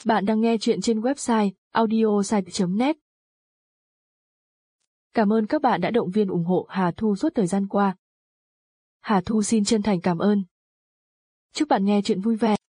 Bạn đang nghe chuyện trên website audiosite.net. Cảm ơn các bạn đã động viên ủng hộ Hà Thu suốt thời gian qua. Hà Thu xin chân thành cảm ơn. Chúc bạn nghe chuyện vui vẻ.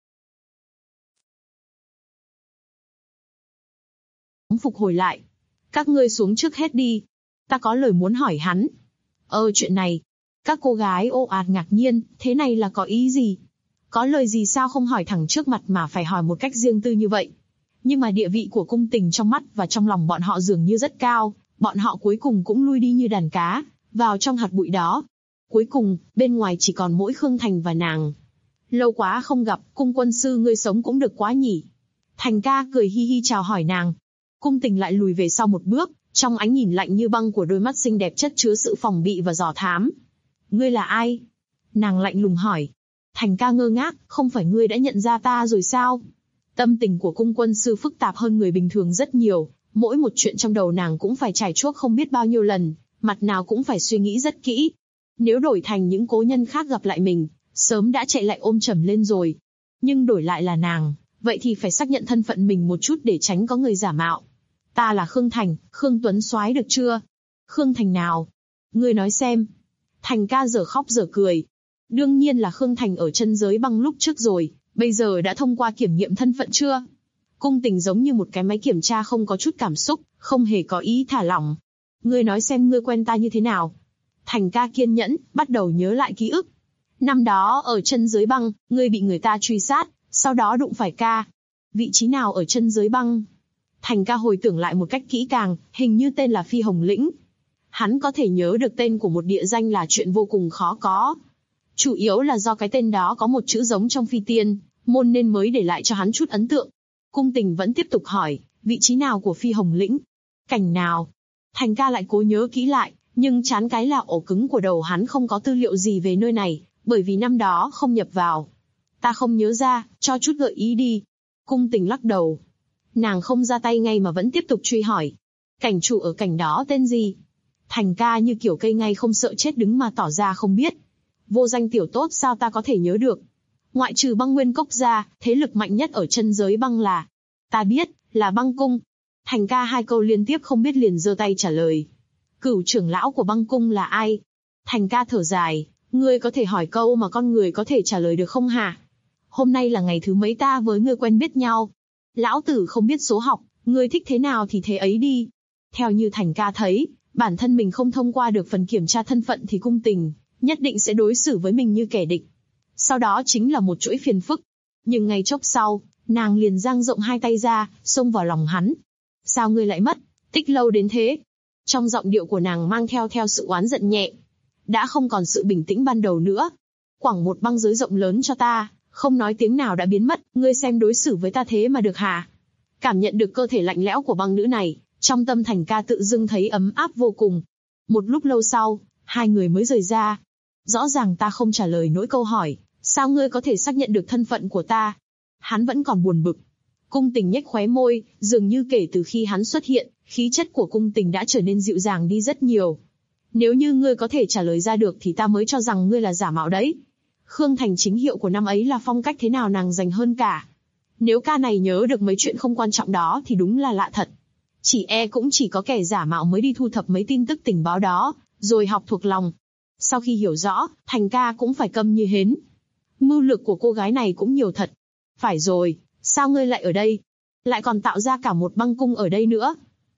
Phục hồi lại. Các ngươi xuống trước hết đi. Ta có lời muốn hỏi hắn. Chuyện này. Các cô gái ồ ạt ngạc nhiên, thế này là có ý gì? Có lời gì sao không hỏi thẳng trước mặt mà phải hỏi một cách riêng tư như vậy? Nhưng mà địa vị của cung tình trong mắt và trong lòng bọn họ dường như rất cao, bọn họ cuối cùng cũng lui đi như đàn cá, vào trong hạt bụi đó. Cuối cùng, bên ngoài chỉ còn mỗi Khương Thành và nàng. Lâu quá không gặp, cung quân sư ngươi sống cũng được quá nhỉ. Thành ca cười hi hi chào hỏi nàng. Cung tình lại lùi về sau một bước, trong ánh nhìn lạnh như băng của đôi mắt xinh đẹp chất chứa sự phòng bị và dò thám. Ngươi là ai? Nàng lạnh lùng hỏi. Thành ca ngơ ngác, không phải ngươi đã nhận ra ta rồi sao? Tâm tình của cung quân sư phức tạp hơn người bình thường rất nhiều, mỗi một chuyện trong đầu nàng cũng phải trải chuốc không biết bao nhiêu lần, mặt nào cũng phải suy nghĩ rất kỹ. Nếu đổi thành những cố nhân khác gặp lại mình, sớm đã chạy lại ôm chầm lên rồi. Nhưng đổi lại là nàng, vậy thì phải xác nhận thân phận mình một chút để tránh có người giả mạo. Ta là Khương Thành, Khương Tuấn soái được chưa? Khương Thành nào? Ngươi nói xem. Thành ca dở khóc dở cười. Đương nhiên là Khương Thành ở chân giới băng lúc trước rồi, bây giờ đã thông qua kiểm nghiệm thân phận chưa? Cung tình giống như một cái máy kiểm tra không có chút cảm xúc, không hề có ý thả lỏng. Ngươi nói xem ngươi quen ta như thế nào? Thành ca kiên nhẫn, bắt đầu nhớ lại ký ức. Năm đó ở chân giới băng, ngươi bị người ta truy sát, sau đó đụng phải ca. Vị trí nào ở chân giới băng? Thành ca hồi tưởng lại một cách kỹ càng, hình như tên là Phi Hồng Lĩnh. Hắn có thể nhớ được tên của một địa danh là chuyện vô cùng khó có. Chủ yếu là do cái tên đó có một chữ giống trong Phi Tiên môn nên mới để lại cho hắn chút ấn tượng. Cung tình vẫn tiếp tục hỏi, vị trí nào của Phi Hồng Lĩnh? Cảnh nào? Thành ca lại cố nhớ kỹ lại, nhưng chán cái là ổ cứng của đầu hắn không có tư liệu gì về nơi này, bởi vì năm đó không nhập vào. Ta không nhớ ra, cho chút gợi ý đi. Cung tình lắc đầu. Nàng không ra tay ngay mà vẫn tiếp tục truy hỏi. Cảnh chủ ở cảnh đó tên gì? Thành ca như kiểu cây ngay không sợ chết đứng mà tỏ ra không biết. Vô danh tiểu tốt sao ta có thể nhớ được? Ngoại trừ băng nguyên cốc ra, thế lực mạnh nhất ở chân giới băng là... Ta biết, là băng cung. Thành ca hai câu liên tiếp không biết liền giơ tay trả lời. Cửu trưởng lão của băng cung là ai? Thành ca thở dài, ngươi có thể hỏi câu mà con người có thể trả lời được không hả? Hôm nay là ngày thứ mấy ta với ngươi quen biết nhau? Lão tử không biết số học, ngươi thích thế nào thì thế ấy đi. Theo như Thành ca thấy, bản thân mình không thông qua được phần kiểm tra thân phận thì cung tình nhất định sẽ đối xử với mình như kẻ địch. Sau đó chính là một chuỗi phiền phức. Nhưng ngay chốc sau, nàng liền dang rộng hai tay ra, xông vào lòng hắn. Sao ngươi lại mất? Tích lâu đến thế. Trong giọng điệu của nàng mang theo sự oán giận nhẹ. Đã không còn sự bình tĩnh ban đầu nữa. Quẳng một băng giới rộng lớn cho ta, không nói tiếng nào đã biến mất, ngươi xem đối xử với ta thế mà được hả? Cảm nhận được cơ thể lạnh lẽo của băng nữ này, trong tâm Thành ca tự dưng thấy ấm áp vô cùng. Một lúc lâu sau, hai người mới rời ra. Rõ ràng ta không trả lời nỗi câu hỏi, sao ngươi có thể xác nhận được thân phận của ta? Hắn vẫn còn buồn bực. Cung tình nhếch khóe môi, dường như kể từ khi hắn xuất hiện, khí chất của cung tình đã trở nên dịu dàng đi rất nhiều. Nếu như ngươi có thể trả lời ra được thì ta mới cho rằng ngươi là giả mạo đấy. Khương Thành chính hiệu của năm ấy là phong cách thế nào nàng dành hơn cả. Nếu ca này nhớ được mấy chuyện không quan trọng đó thì đúng là lạ thật. Cũng chỉ có kẻ giả mạo mới đi thu thập mấy tin tức tình báo đó, rồi học thuộc lòng. Sau khi hiểu rõ, Thành ca cũng phải câm như hến. Mưu lược của cô gái này cũng nhiều thật. Phải rồi, sao ngươi lại ở đây? Lại còn tạo ra cả một băng cung ở đây nữa.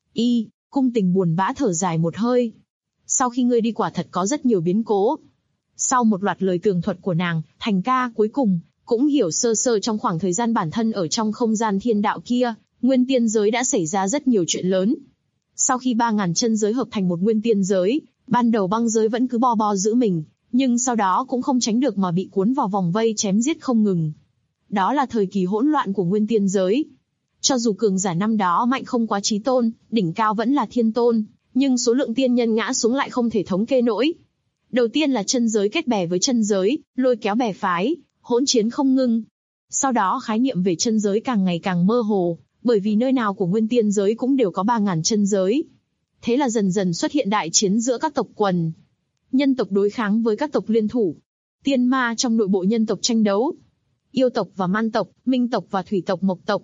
Cung tình buồn bã thở dài một hơi. Sau khi ngươi đi quả thật có rất nhiều biến cố. Sau một loạt lời tường thuật của nàng, Thành ca cuối cùng cũng hiểu sơ sơ trong khoảng thời gian bản thân ở trong không gian thiên đạo kia, nguyên tiên giới đã xảy ra rất nhiều chuyện lớn. Sau khi 3.000 chân giới hợp thành một nguyên tiên giới, ban đầu băng giới vẫn cứ bo bo giữ mình, nhưng sau đó cũng không tránh được mà bị cuốn vào vòng vây chém giết không ngừng. Đó là thời kỳ hỗn loạn của nguyên tiên giới. Cho dù cường giả năm đó mạnh không quá chí tôn, đỉnh cao vẫn là thiên tôn, nhưng số lượng tiên nhân ngã xuống lại không thể thống kê nổi. Đầu tiên là chân giới kết bè với chân giới, lôi kéo bè phái, hỗn chiến không ngưng. Sau đó khái niệm về chân giới càng ngày càng mơ hồ, bởi vì nơi nào của nguyên tiên giới cũng đều có 3.000 chân giới. Thế là dần dần xuất hiện đại chiến giữa các tộc quần. Nhân tộc đối kháng với các tộc liên thủ. Tiên ma trong nội bộ nhân tộc tranh đấu. Yêu tộc và man tộc, minh tộc và thủy tộc mộc tộc.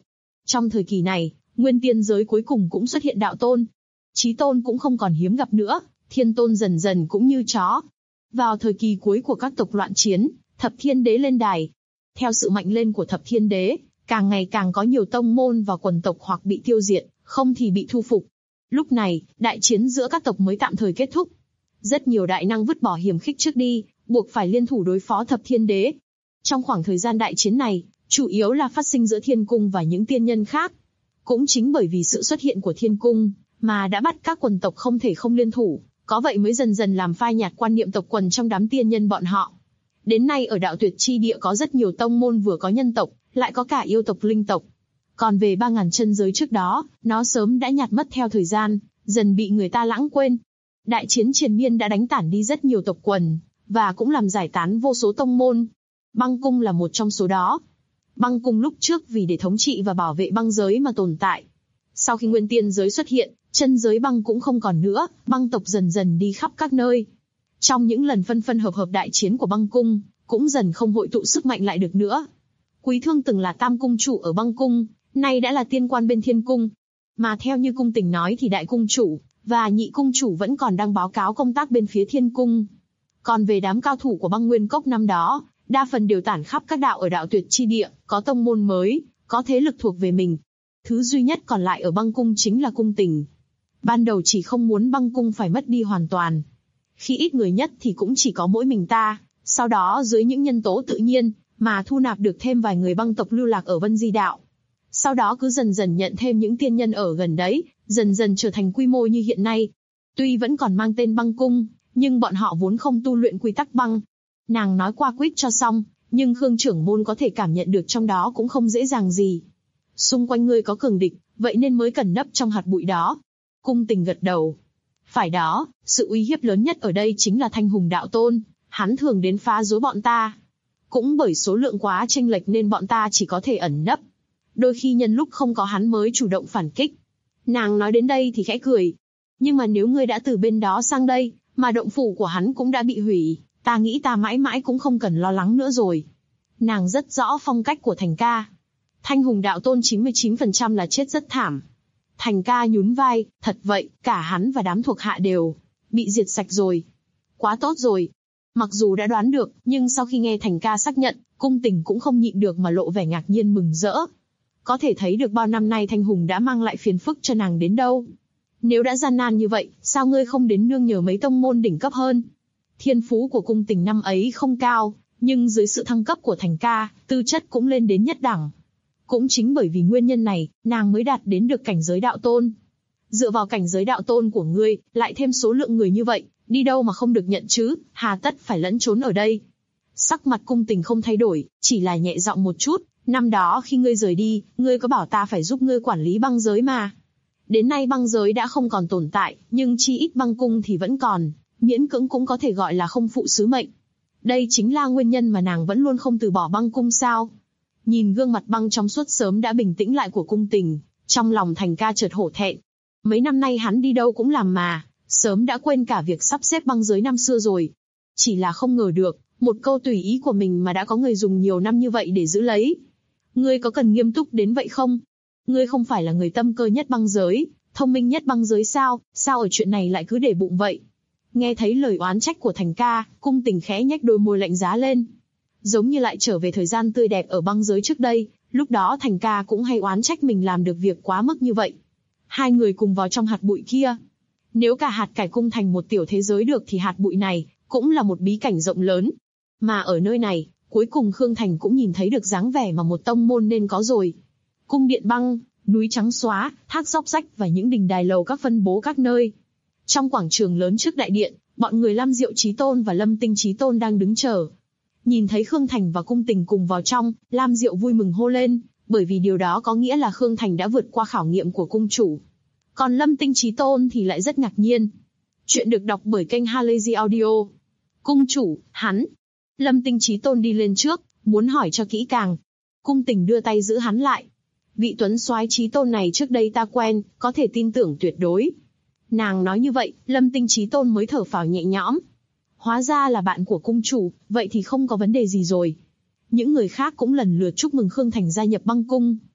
Trong thời kỳ này, nguyên tiên giới cuối cùng cũng xuất hiện đạo tôn. Chí tôn cũng không còn hiếm gặp nữa, thiên tôn dần dần cũng như chó. Vào thời kỳ cuối của các tộc loạn chiến, Thập Thiên Đế lên đài. Theo sự mạnh lên của Thập Thiên Đế, càng ngày càng có nhiều tông môn và quần tộc hoặc bị tiêu diệt, không thì bị thu phục. Lúc này, đại chiến giữa các tộc mới tạm thời kết thúc. Rất nhiều đại năng vứt bỏ hiềm khích trước đi, buộc phải liên thủ đối phó Thập Thiên Đế. Trong khoảng thời gian đại chiến này, chủ yếu là phát sinh giữa Thiên Cung và những tiên nhân khác. Cũng chính bởi vì sự xuất hiện của Thiên Cung, mà đã bắt các quần tộc không thể không liên thủ, có vậy mới dần dần làm phai nhạt quan niệm tộc quần trong đám tiên nhân bọn họ. Đến nay ở Đạo Tuyệt chi địa có rất nhiều tông môn vừa có nhân tộc, lại có cả yêu tộc linh tộc. Còn về 3000 chân giới trước đó, nó sớm đã nhạt mất theo thời gian, dần bị người ta lãng quên. Đại chiến triền miên đã đánh tản đi rất nhiều tộc quần, và cũng làm giải tán vô số tông môn. Băng cung là một trong số đó. Băng cung lúc trước vì để thống trị và bảo vệ băng giới mà tồn tại. Sau khi nguyên tiên giới xuất hiện, chân giới băng cũng không còn nữa, băng tộc dần dần đi khắp các nơi. Trong những lần phân phân hợp hợp đại chiến của băng cung, cũng dần không hội tụ sức mạnh lại được nữa. Quý Thương từng là tam cung chủ ở băng cung, nay đã là tiên quan bên Thiên Cung. Mà theo như cung tình nói thì đại cung chủ và nhị cung chủ vẫn còn đang báo cáo công tác bên phía Thiên Cung. Còn về đám cao thủ của băng nguyên cốc năm đó, đa phần đều tản khắp các đạo ở Đạo Tuyệt chi địa, có tông môn mới, có thế lực thuộc về mình. Thứ duy nhất còn lại ở băng cung chính là cung tình. Ban đầu chỉ không muốn băng cung phải mất đi hoàn toàn. Khi ít người nhất thì cũng chỉ có mỗi mình ta, sau đó dưới những nhân tố tự nhiên, mà thu nạp được thêm vài người băng tộc lưu lạc ở Vân Di Đạo. Sau đó cứ dần dần nhận thêm những tiên nhân ở gần đấy, dần dần trở thành quy mô như hiện nay. Tuy vẫn còn mang tên băng cung, nhưng bọn họ vốn không tu luyện quy tắc băng. Nàng nói qua quýt cho xong, nhưng Khương trưởng môn có thể cảm nhận được trong đó cũng không dễ dàng gì. Xung quanh ngươi có cường địch, vậy nên mới cần nấp trong hạt bụi đó. Cung tình gật đầu. Phải đó, sự uy hiếp lớn nhất ở đây chính là Thanh Hùng đạo tôn, hắn thường đến phá rối bọn ta. Cũng bởi số lượng quá chênh lệch nên bọn ta chỉ có thể ẩn nấp. Đôi khi nhân lúc không có hắn mới chủ động phản kích. Nàng nói đến đây thì khẽ cười. Nhưng mà nếu ngươi đã từ bên đó sang đây, mà động phủ của hắn cũng đã bị hủy, ta nghĩ ta mãi mãi cũng không cần lo lắng nữa rồi. Nàng rất rõ phong cách của Thành ca. Thanh Hùng đạo tôn 99% là chết rất thảm. Thành ca nhún vai, thật vậy, cả hắn và đám thuộc hạ đều bị diệt sạch rồi. Quá tốt rồi. Mặc dù đã đoán được, nhưng sau khi nghe Thành ca xác nhận, cung tình cũng không nhịn được mà lộ vẻ ngạc nhiên mừng rỡ. Có thể thấy được bao năm nay Thanh Hùng đã mang lại phiền phức cho nàng đến đâu. Nếu đã gian nan như vậy, sao ngươi không đến nương nhờ mấy tông môn đỉnh cấp hơn? Thiên phú của cung tình năm ấy không cao, nhưng dưới sự thăng cấp của Thành ca, tư chất cũng lên đến nhất đẳng. Cũng chính bởi vì nguyên nhân này, nàng mới đạt đến được cảnh giới đạo tôn. Dựa vào cảnh giới đạo tôn của ngươi, lại thêm số lượng người như vậy, đi đâu mà không được nhận chứ, hà tất phải lẫn trốn ở đây. Sắc mặt cung tình không thay đổi, chỉ là nhẹ giọng một chút, năm đó khi ngươi rời đi, ngươi có bảo ta phải giúp ngươi quản lý băng giới mà. Đến nay băng giới đã không còn tồn tại, nhưng chi ít băng cung thì vẫn còn, miễn cưỡng cũng có thể gọi là không phụ sứ mệnh. Đây chính là nguyên nhân mà nàng vẫn luôn không từ bỏ băng cung sao. Nhìn gương mặt băng trong suốt sớm đã bình tĩnh lại của cung tình, trong lòng Thành ca chợt hổ thẹn. Mấy năm nay hắn đi đâu cũng làm mà, sớm đã quên cả việc sắp xếp băng giới năm xưa rồi. Chỉ là không ngờ được, một câu tùy ý của mình mà đã có người dùng nhiều năm như vậy để giữ lấy. Ngươi có cần nghiêm túc đến vậy không? Ngươi không phải là người tâm cơ nhất băng giới, thông minh nhất băng giới sao, sao ở chuyện này lại cứ để bụng vậy? Nghe thấy lời oán trách của Thành ca, cung tình khẽ nhếch đôi môi lạnh giá lên. Giống như lại trở về thời gian tươi đẹp ở băng giới trước đây, lúc đó Thành ca cũng hay oán trách mình làm được việc quá mức như vậy. Hai người cùng vào trong hạt bụi kia. Nếu cả hạt cải cung thành một tiểu thế giới được thì hạt bụi này cũng là một bí cảnh rộng lớn. Mà ở nơi này, cuối cùng Khương Thành cũng nhìn thấy được dáng vẻ mà một tông môn nên có rồi. Cung điện băng, núi trắng xóa, thác róc rách và những đình đài lầu các phân bố các nơi. Trong quảng trường lớn trước đại điện, bọn người Lam Diệu Chí Tôn và Lâm Tinh Chí Tôn đang đứng chờ. Nhìn thấy Khương Thành và cung tình cùng vào trong, Lam Diệu vui mừng hô lên, bởi vì điều đó có nghĩa là Khương Thành đã vượt qua khảo nghiệm của cung chủ. Còn Lâm Tinh Chí Tôn thì lại rất ngạc nhiên. Chuyện được đọc bởi kênh Halazy Audio. Cung chủ, hắn. Lâm Tinh Chí Tôn đi lên trước, muốn hỏi cho kỹ càng. Cung tình đưa tay giữ hắn lại. Vị tuấn soái Chí Tôn này trước đây ta quen, có thể tin tưởng tuyệt đối. Nàng nói như vậy, Lâm Tinh Chí Tôn mới thở phào nhẹ nhõm. Hóa ra là bạn của cung chủ, vậy thì không có vấn đề gì rồi. Những người khác cũng lần lượt chúc mừng Khương Thành gia nhập băng cung.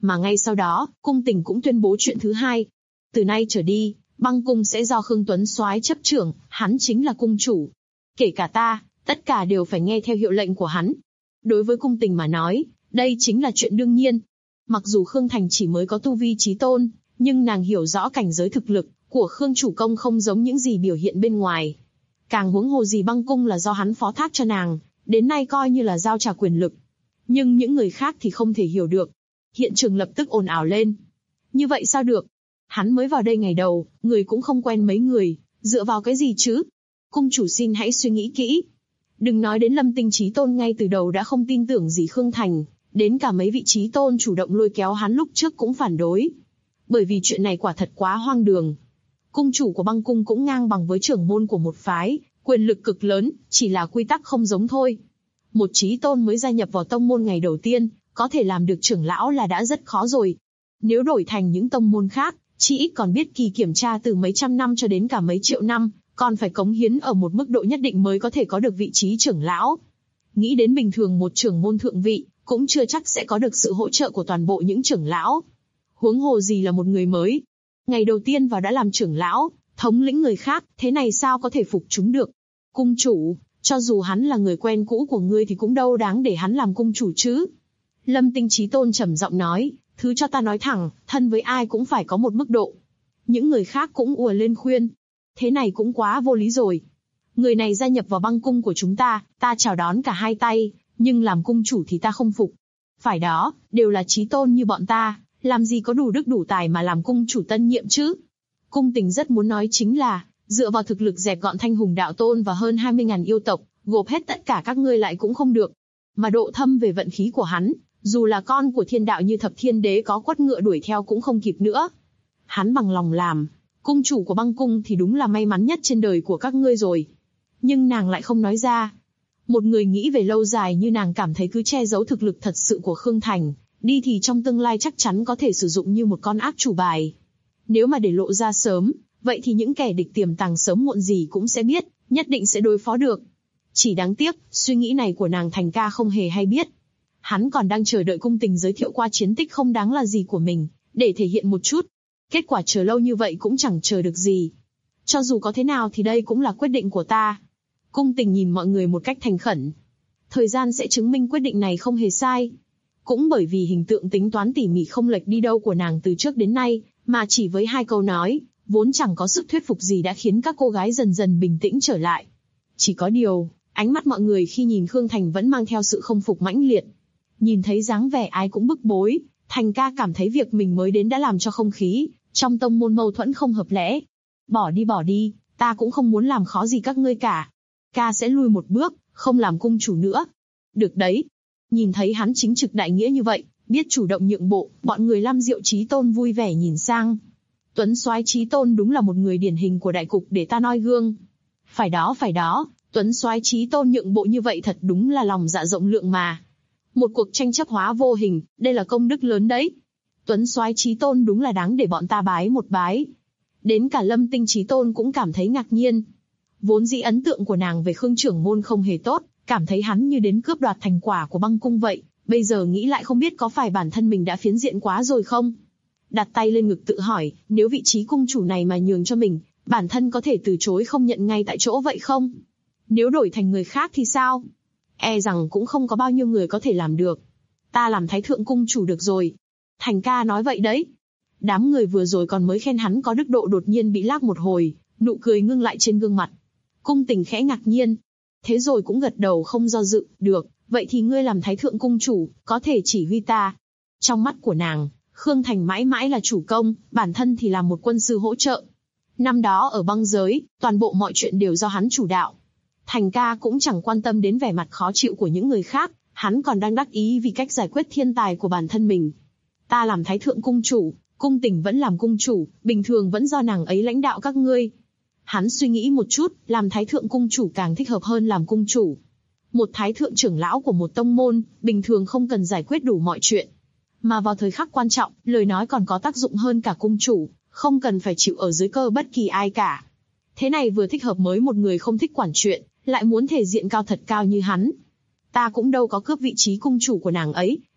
Mà ngay sau đó, cung Tình cũng tuyên bố chuyện thứ hai. Từ nay trở đi, băng cung sẽ do Khương Tuấn Soái chấp trưởng, hắn chính là cung chủ. Kể cả ta, tất cả đều phải nghe theo hiệu lệnh của hắn. Đối với cung Tình mà nói, đây chính là chuyện đương nhiên. Mặc dù Khương Thành chỉ mới có tu vi chí tôn, nhưng nàng hiểu rõ cảnh giới thực lực của Khương chủ công không giống những gì biểu hiện bên ngoài. Càng huống hồ gì băng cung là do hắn phó thác cho nàng, đến nay coi như là giao trả quyền lực. Nhưng những người khác thì không thể hiểu được. Hiện trường lập tức ồn ào lên. Như vậy sao được? Hắn mới vào đây ngày đầu, người cũng không quen mấy người, dựa vào cái gì chứ? Cung chủ xin hãy suy nghĩ kỹ. Đừng nói đến Lâm Tinh Chí Tôn ngay từ đầu đã không tin tưởng gì Khương Thành, đến cả mấy vị chí tôn chủ động lôi kéo hắn lúc trước cũng phản đối. Bởi vì chuyện này quả thật quá hoang đường. Cung chủ của băng cung cũng ngang bằng với trưởng môn của một phái, quyền lực cực lớn, chỉ là quy tắc không giống thôi. Một chí tôn mới gia nhập vào tông môn ngày đầu tiên, có thể làm được trưởng lão là đã rất khó rồi. Nếu đổi thành những tông môn khác, chỉ ít còn biết kỳ kiểm tra từ mấy trăm năm cho đến cả mấy triệu năm, còn phải cống hiến ở một mức độ nhất định mới có thể có được vị trí trưởng lão. Nghĩ đến bình thường một trưởng môn thượng vị, cũng chưa chắc sẽ có được sự hỗ trợ của toàn bộ những trưởng lão. Huống hồ gì là một người mới. Ngày đầu tiên vào đã làm trưởng lão, thống lĩnh người khác, thế này sao có thể phục chúng được. Cung chủ, cho dù hắn là người quen cũ của ngươi thì cũng đâu đáng để hắn làm cung chủ chứ. Lâm Tinh Chí Tôn trầm giọng nói, thứ cho ta nói thẳng, thân với ai cũng phải có một mức độ. Những người khác cũng ùa lên khuyên. Thế này cũng quá vô lý rồi. Người này gia nhập vào băng cung của chúng ta chào đón cả hai tay, nhưng làm cung chủ thì ta không phục. Phải đó, đều là chí tôn như bọn ta, làm gì có đủ đức đủ tài mà làm cung chủ tân nhiệm chứ. Cung Tình rất muốn nói chính là, dựa vào thực lực dẹp gọn Thanh Hùng Đạo Tôn và hơn 20.000 yêu tộc, gộp hết tất cả các ngươi lại cũng không được. Mà độ thâm về vận khí của hắn, dù là con của thiên đạo như Thập Thiên Đế có quất ngựa đuổi theo cũng không kịp nữa. Hắn bằng lòng làm cung chủ của băng cung thì đúng là may mắn nhất trên đời của các ngươi rồi. Nhưng nàng lại không nói ra. Một người nghĩ về lâu dài như nàng cảm thấy cứ che giấu thực lực thật sự của Khương Thành, đi thì trong tương lai chắc chắn có thể sử dụng như một con ác chủ bài. Nếu mà để lộ ra sớm, vậy thì những kẻ địch tiềm tàng sớm muộn gì cũng sẽ biết, nhất định sẽ đối phó được. Chỉ đáng tiếc, suy nghĩ này của nàng Thành ca không hề hay biết. Hắn còn đang chờ đợi Cung Tình giới thiệu qua chiến tích không đáng là gì của mình, để thể hiện một chút. Kết quả chờ lâu như vậy cũng chẳng chờ được gì. Cho dù có thế nào thì đây cũng là quyết định của ta. Cung Tình nhìn mọi người một cách thành khẩn. Thời gian sẽ chứng minh quyết định này không hề sai. Cũng bởi vì hình tượng tính toán tỉ mỉ không lệch đi đâu của nàng từ trước đến nay, mà chỉ với 2 câu nói, vốn chẳng có sức thuyết phục gì đã khiến các cô gái dần dần bình tĩnh trở lại. Chỉ có điều, ánh mắt mọi người khi nhìn Khương Thành vẫn mang theo sự không phục mãnh liệt. Nhìn thấy dáng vẻ ai cũng bức bối, Thành ca cảm thấy việc mình mới đến đã làm cho không khí trong tông môn mâu thuẫn không hợp lẽ. Bỏ đi, ta cũng không muốn làm khó gì các ngươi cả. Ca sẽ lui một bước, không làm cung chủ nữa. Được đấy. Nhìn thấy hắn chính trực đại nghĩa như vậy, biết chủ động nhượng bộ, bọn người Lam Diệu Chí Tôn vui vẻ nhìn sang. Tuấn Soái Chí Tôn đúng là một người điển hình của đại cục để ta noi gương. Phải đó, Tuấn Soái Chí Tôn nhượng bộ như vậy thật đúng là lòng dạ rộng lượng mà. Một cuộc tranh chấp hóa vô hình, đây là công đức lớn đấy. Tuấn Soái Chí Tôn đúng là đáng để bọn ta bái một bái. Đến cả Lâm Tinh Chí Tôn cũng cảm thấy ngạc nhiên. Vốn dĩ ấn tượng của nàng về Khương trưởng môn không hề tốt, cảm thấy hắn như đến cướp đoạt thành quả của băng cung vậy. Bây giờ nghĩ lại không biết có phải bản thân mình đã phiến diện quá rồi không? Đặt tay lên ngực tự hỏi, nếu vị trí cung chủ này mà nhường cho mình, bản thân có thể từ chối không nhận ngay tại chỗ vậy không? Nếu đổi thành người khác thì sao? E rằng cũng không có bao nhiêu người có thể làm được. Ta làm thái thượng cung chủ được rồi. Thành ca nói vậy đấy. Đám người vừa rồi còn mới khen hắn có đức độ đột nhiên bị lác một hồi, nụ cười ngưng lại trên gương mặt. Cung Tình khẽ ngạc nhiên. Thế rồi cũng gật đầu không do dự, được, vậy thì ngươi làm thái thượng cung chủ, có thể chỉ huy ta. Trong mắt của nàng, Khương Thành mãi mãi là chủ công, bản thân thì là một quân sư hỗ trợ. Năm đó ở băng giới, toàn bộ mọi chuyện đều do hắn chủ đạo. Thành ca cũng chẳng quan tâm đến vẻ mặt khó chịu của những người khác, hắn còn đang đắc ý vì cách giải quyết thiên tài của bản thân mình. Ta làm thái thượng cung chủ, Cung Tình vẫn làm cung chủ, bình thường vẫn do nàng ấy lãnh đạo các ngươi. Hắn suy nghĩ một chút, làm thái thượng cung chủ càng thích hợp hơn làm cung chủ. Một thái thượng trưởng lão của một tông môn, bình thường không cần giải quyết đủ mọi chuyện. Mà vào thời khắc quan trọng, lời nói còn có tác dụng hơn cả cung chủ, không cần phải chịu ở dưới cơ bất kỳ ai cả. Thế này vừa thích hợp mới một người không thích quản chuyện, lại muốn thể diện cao thật cao như hắn. Ta cũng đâu có cướp vị trí cung chủ của nàng ấy,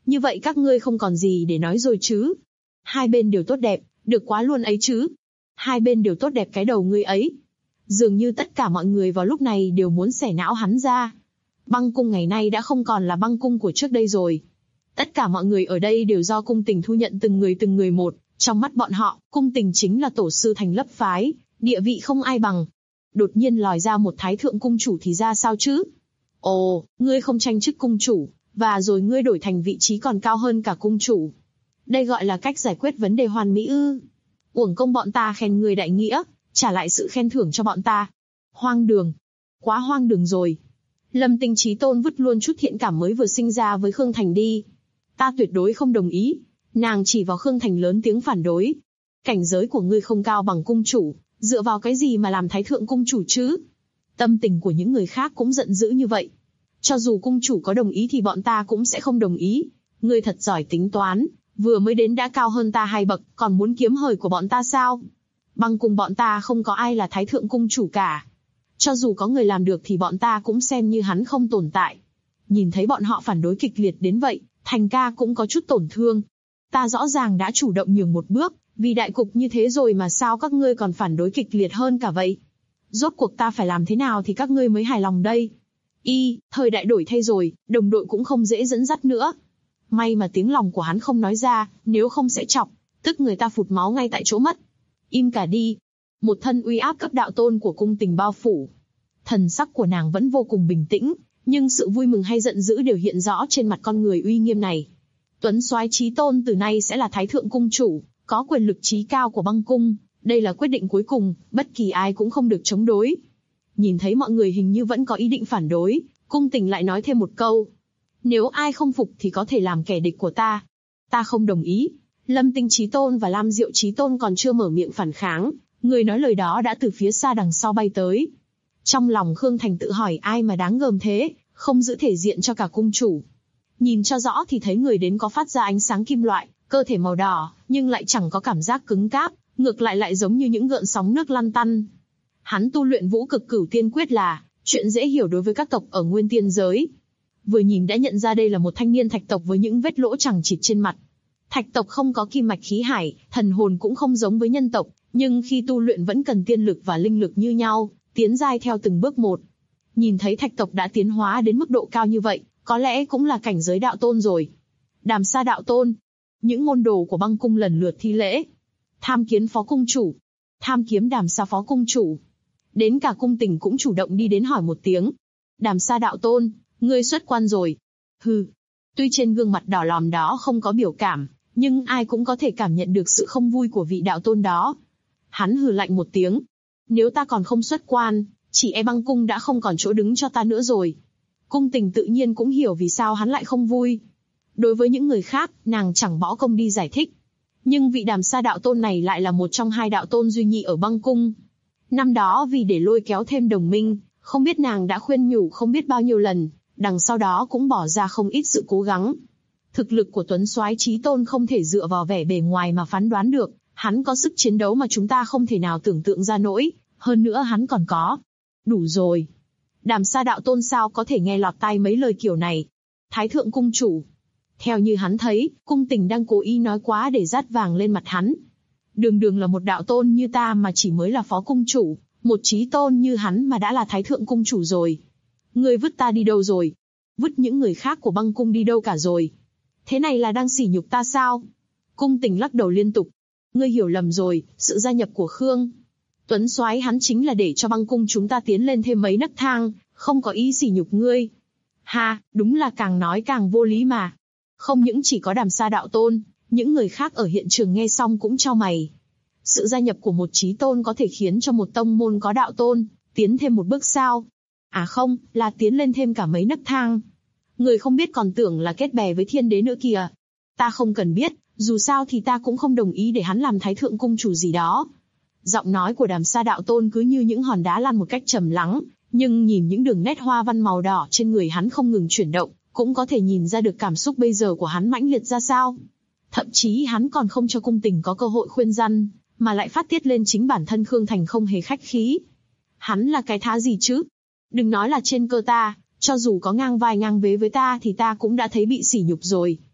Như vậy các ngươi không còn gì để nói rồi chứ? Hai bên đều tốt đẹp, được quá luôn ấy chứ. Hai bên đều tốt đẹp cái đầu ngươi ấy. Dường như tất cả mọi người vào lúc này đều muốn xẻ não hắn ra. Băng cung ngày nay đã không còn là băng cung của trước đây rồi. Tất cả mọi người ở đây đều do cung tình thu nhận từng người một. Trong mắt bọn họ, cung tình chính là tổ sư thành lập phái, địa vị không ai bằng. Đột nhiên lòi ra một thái thượng cung chủ thì ra sao chứ? Ồ, ngươi không tranh chức cung chủ, và rồi ngươi đổi thành vị trí còn cao hơn cả cung chủ. Đây gọi là cách giải quyết vấn đề hoàn mỹ ư? Uổng công bọn ta khen ngươi đại nghĩa, trả lại sự khen thưởng cho bọn ta. Hoang đường. Quá hoang đường rồi. Lâm Tinh Chí Tôn vứt luôn chút thiện cảm mới vừa sinh ra với Khương Thành đi. Ta tuyệt đối không đồng ý. Nàng chỉ vào Khương Thành lớn tiếng phản đối. Cảnh giới của ngươi không cao bằng cung chủ, dựa vào cái gì mà làm thái thượng cung chủ chứ? Tâm tình của những người khác cũng giận dữ như vậy. Cho dù cung chủ có đồng ý thì bọn ta cũng sẽ không đồng ý. Ngươi thật giỏi tính toán, vừa mới đến đã cao hơn ta 2 bậc, còn muốn kiếm hời của bọn ta sao? Băng cùng bọn ta không có ai là thái thượng cung chủ cả. Cho dù có người làm được thì bọn ta cũng xem như hắn không tồn tại. Nhìn thấy bọn họ phản đối kịch liệt đến vậy, Thành ca cũng có chút tổn thương. Ta rõ ràng đã chủ động nhường một bước, vì đại cục như thế rồi mà sao các ngươi còn phản đối kịch liệt hơn cả vậy? Rốt cuộc ta phải làm thế nào thì các ngươi mới hài lòng đây? Thời đại đổi thay rồi, đồng đội cũng không dễ dẫn dắt nữa. May mà tiếng lòng của hắn không nói ra, nếu không sẽ chọc, tức người ta phụt máu ngay tại chỗ mất. Im cả đi. Một thân uy áp cấp đạo tôn của cung tình bao phủ. Thần sắc của nàng vẫn vô cùng bình tĩnh, nhưng sự vui mừng hay giận dữ đều hiện rõ trên mặt con người uy nghiêm này. Tuấn soái Chí Tôn từ nay sẽ là thái thượng cung chủ, có quyền lực chí cao của băng cung. Đây là quyết định cuối cùng, bất kỳ ai cũng không được chống đối. Nhìn thấy mọi người hình như vẫn có ý định phản đối, cung tình lại nói thêm một câu. Nếu ai không phục thì có thể làm kẻ địch của ta. Ta không đồng ý. Lâm Tinh Chí Tôn và Lam Diệu Chí Tôn còn chưa mở miệng phản kháng, người nói lời đó đã từ phía xa đằng sau bay tới. Trong lòng Khương Thành tự hỏi ai mà đáng gờm thế, không giữ thể diện cho cả cung chủ. Nhìn cho rõ thì thấy người đến có phát ra ánh sáng kim loại, cơ thể màu đỏ, nhưng lại chẳng có cảm giác cứng cáp, ngược lại giống như những gợn sóng nước lăn tăn. Hắn tu luyện Vũ Cực Cửu Tiên Quyết là chuyện dễ hiểu đối với các tộc ở Nguyên Tiên giới. Vừa nhìn đã nhận ra đây là một thanh niên thạch tộc với những vết lỗ chằng chịt trên mặt. Thạch tộc không có kim mạch khí hải, thần hồn cũng không giống với nhân tộc, nhưng khi tu luyện vẫn cần tiên lực và linh lực như nhau, tiến giai theo từng bước một. Nhìn thấy thạch tộc đã tiến hóa đến mức độ cao như vậy, có lẽ cũng là cảnh giới đạo tôn rồi. Đàm Sa đạo tôn. Những môn đồ của băng cung lần lượt thi lễ. Tham kiến phó cung chủ. Tham kiếm Đàm Sa phó cung chủ. Đến cả cung tình cũng chủ động đi đến hỏi một tiếng. Đàm Sa đạo tôn, ngươi xuất quan rồi. Hừ. Tuy trên gương mặt đỏ lòm đó không có biểu cảm, nhưng ai cũng có thể cảm nhận được sự không vui của vị đạo tôn đó. Hắn hừ lạnh một tiếng. Nếu ta còn không xuất quan, chỉ e băng cung đã không còn chỗ đứng cho ta nữa rồi. Cung tình tự nhiên cũng hiểu vì sao hắn lại không vui. Đối với những người khác, nàng chẳng bỏ công đi giải thích. Nhưng vị Đàm Sa đạo tôn này lại là một trong 2 đạo tôn duy nhị ở băng cung. Năm đó vì để lôi kéo thêm đồng minh, không biết nàng đã khuyên nhủ không biết bao nhiêu lần, đằng sau đó cũng bỏ ra không ít sự cố gắng. Thực lực của Tuấn soái Chí Tôn không thể dựa vào vẻ bề ngoài mà phán đoán được, hắn có sức chiến đấu mà chúng ta không thể nào tưởng tượng ra nổi, hơn nữa hắn còn có. Đủ rồi. Đàm Sa đạo tôn sao có thể nghe lọt tai mấy lời kiểu này? Thái thượng cung chủ. Theo như hắn thấy, cung tình đang cố ý nói quá để dát vàng lên mặt hắn. Đường là một đạo tôn như ta mà chỉ mới là phó cung chủ, một Chí Tôn như hắn mà đã là thái thượng cung chủ rồi. Ngươi vứt ta đi đâu rồi? Vứt những người khác của băng cung đi đâu cả rồi? Thế này là đang sỉ nhục ta sao? Cung tình lắc đầu liên tục. Ngươi hiểu lầm rồi, sự gia nhập của Khương Tuấn soái hắn chính là để cho băng cung chúng ta tiến lên thêm mấy nấc thang, không có ý sỉ nhục ngươi. Ha, đúng là càng nói càng vô lý mà. Không những chỉ có Đàm Sa đạo tôn, những người khác ở hiện trường nghe xong cũng chau mày. Sự gia nhập của một Chí Tôn có thể khiến cho một tông môn có đạo tôn tiến thêm một bước sao? À không, là tiến lên thêm cả mấy nấc thang. Người không biết còn tưởng là kết bè với thiên đế nữa kìa. Ta không cần biết, dù sao thì ta cũng không đồng ý để hắn làm thái thượng cung chủ gì đó. Giọng nói của Đàm Sa đạo tôn cứ như những hòn đá lăn một cách trầm lắng, nhưng nhìn những đường nét hoa văn màu đỏ trên người hắn không ngừng chuyển động, cũng có thể nhìn ra được cảm xúc bây giờ của hắn mãnh liệt ra sao. Thậm chí hắn còn không cho cung tình có cơ hội khuyên răn, mà lại phát tiết lên chính bản thân Khương Thành không hề khách khí. Hắn là cái thá gì chứ? Đừng nói là trên cơ ta, cho dù có ngang vai ngang vế với ta thì ta cũng đã thấy bị sỉ nhục rồi.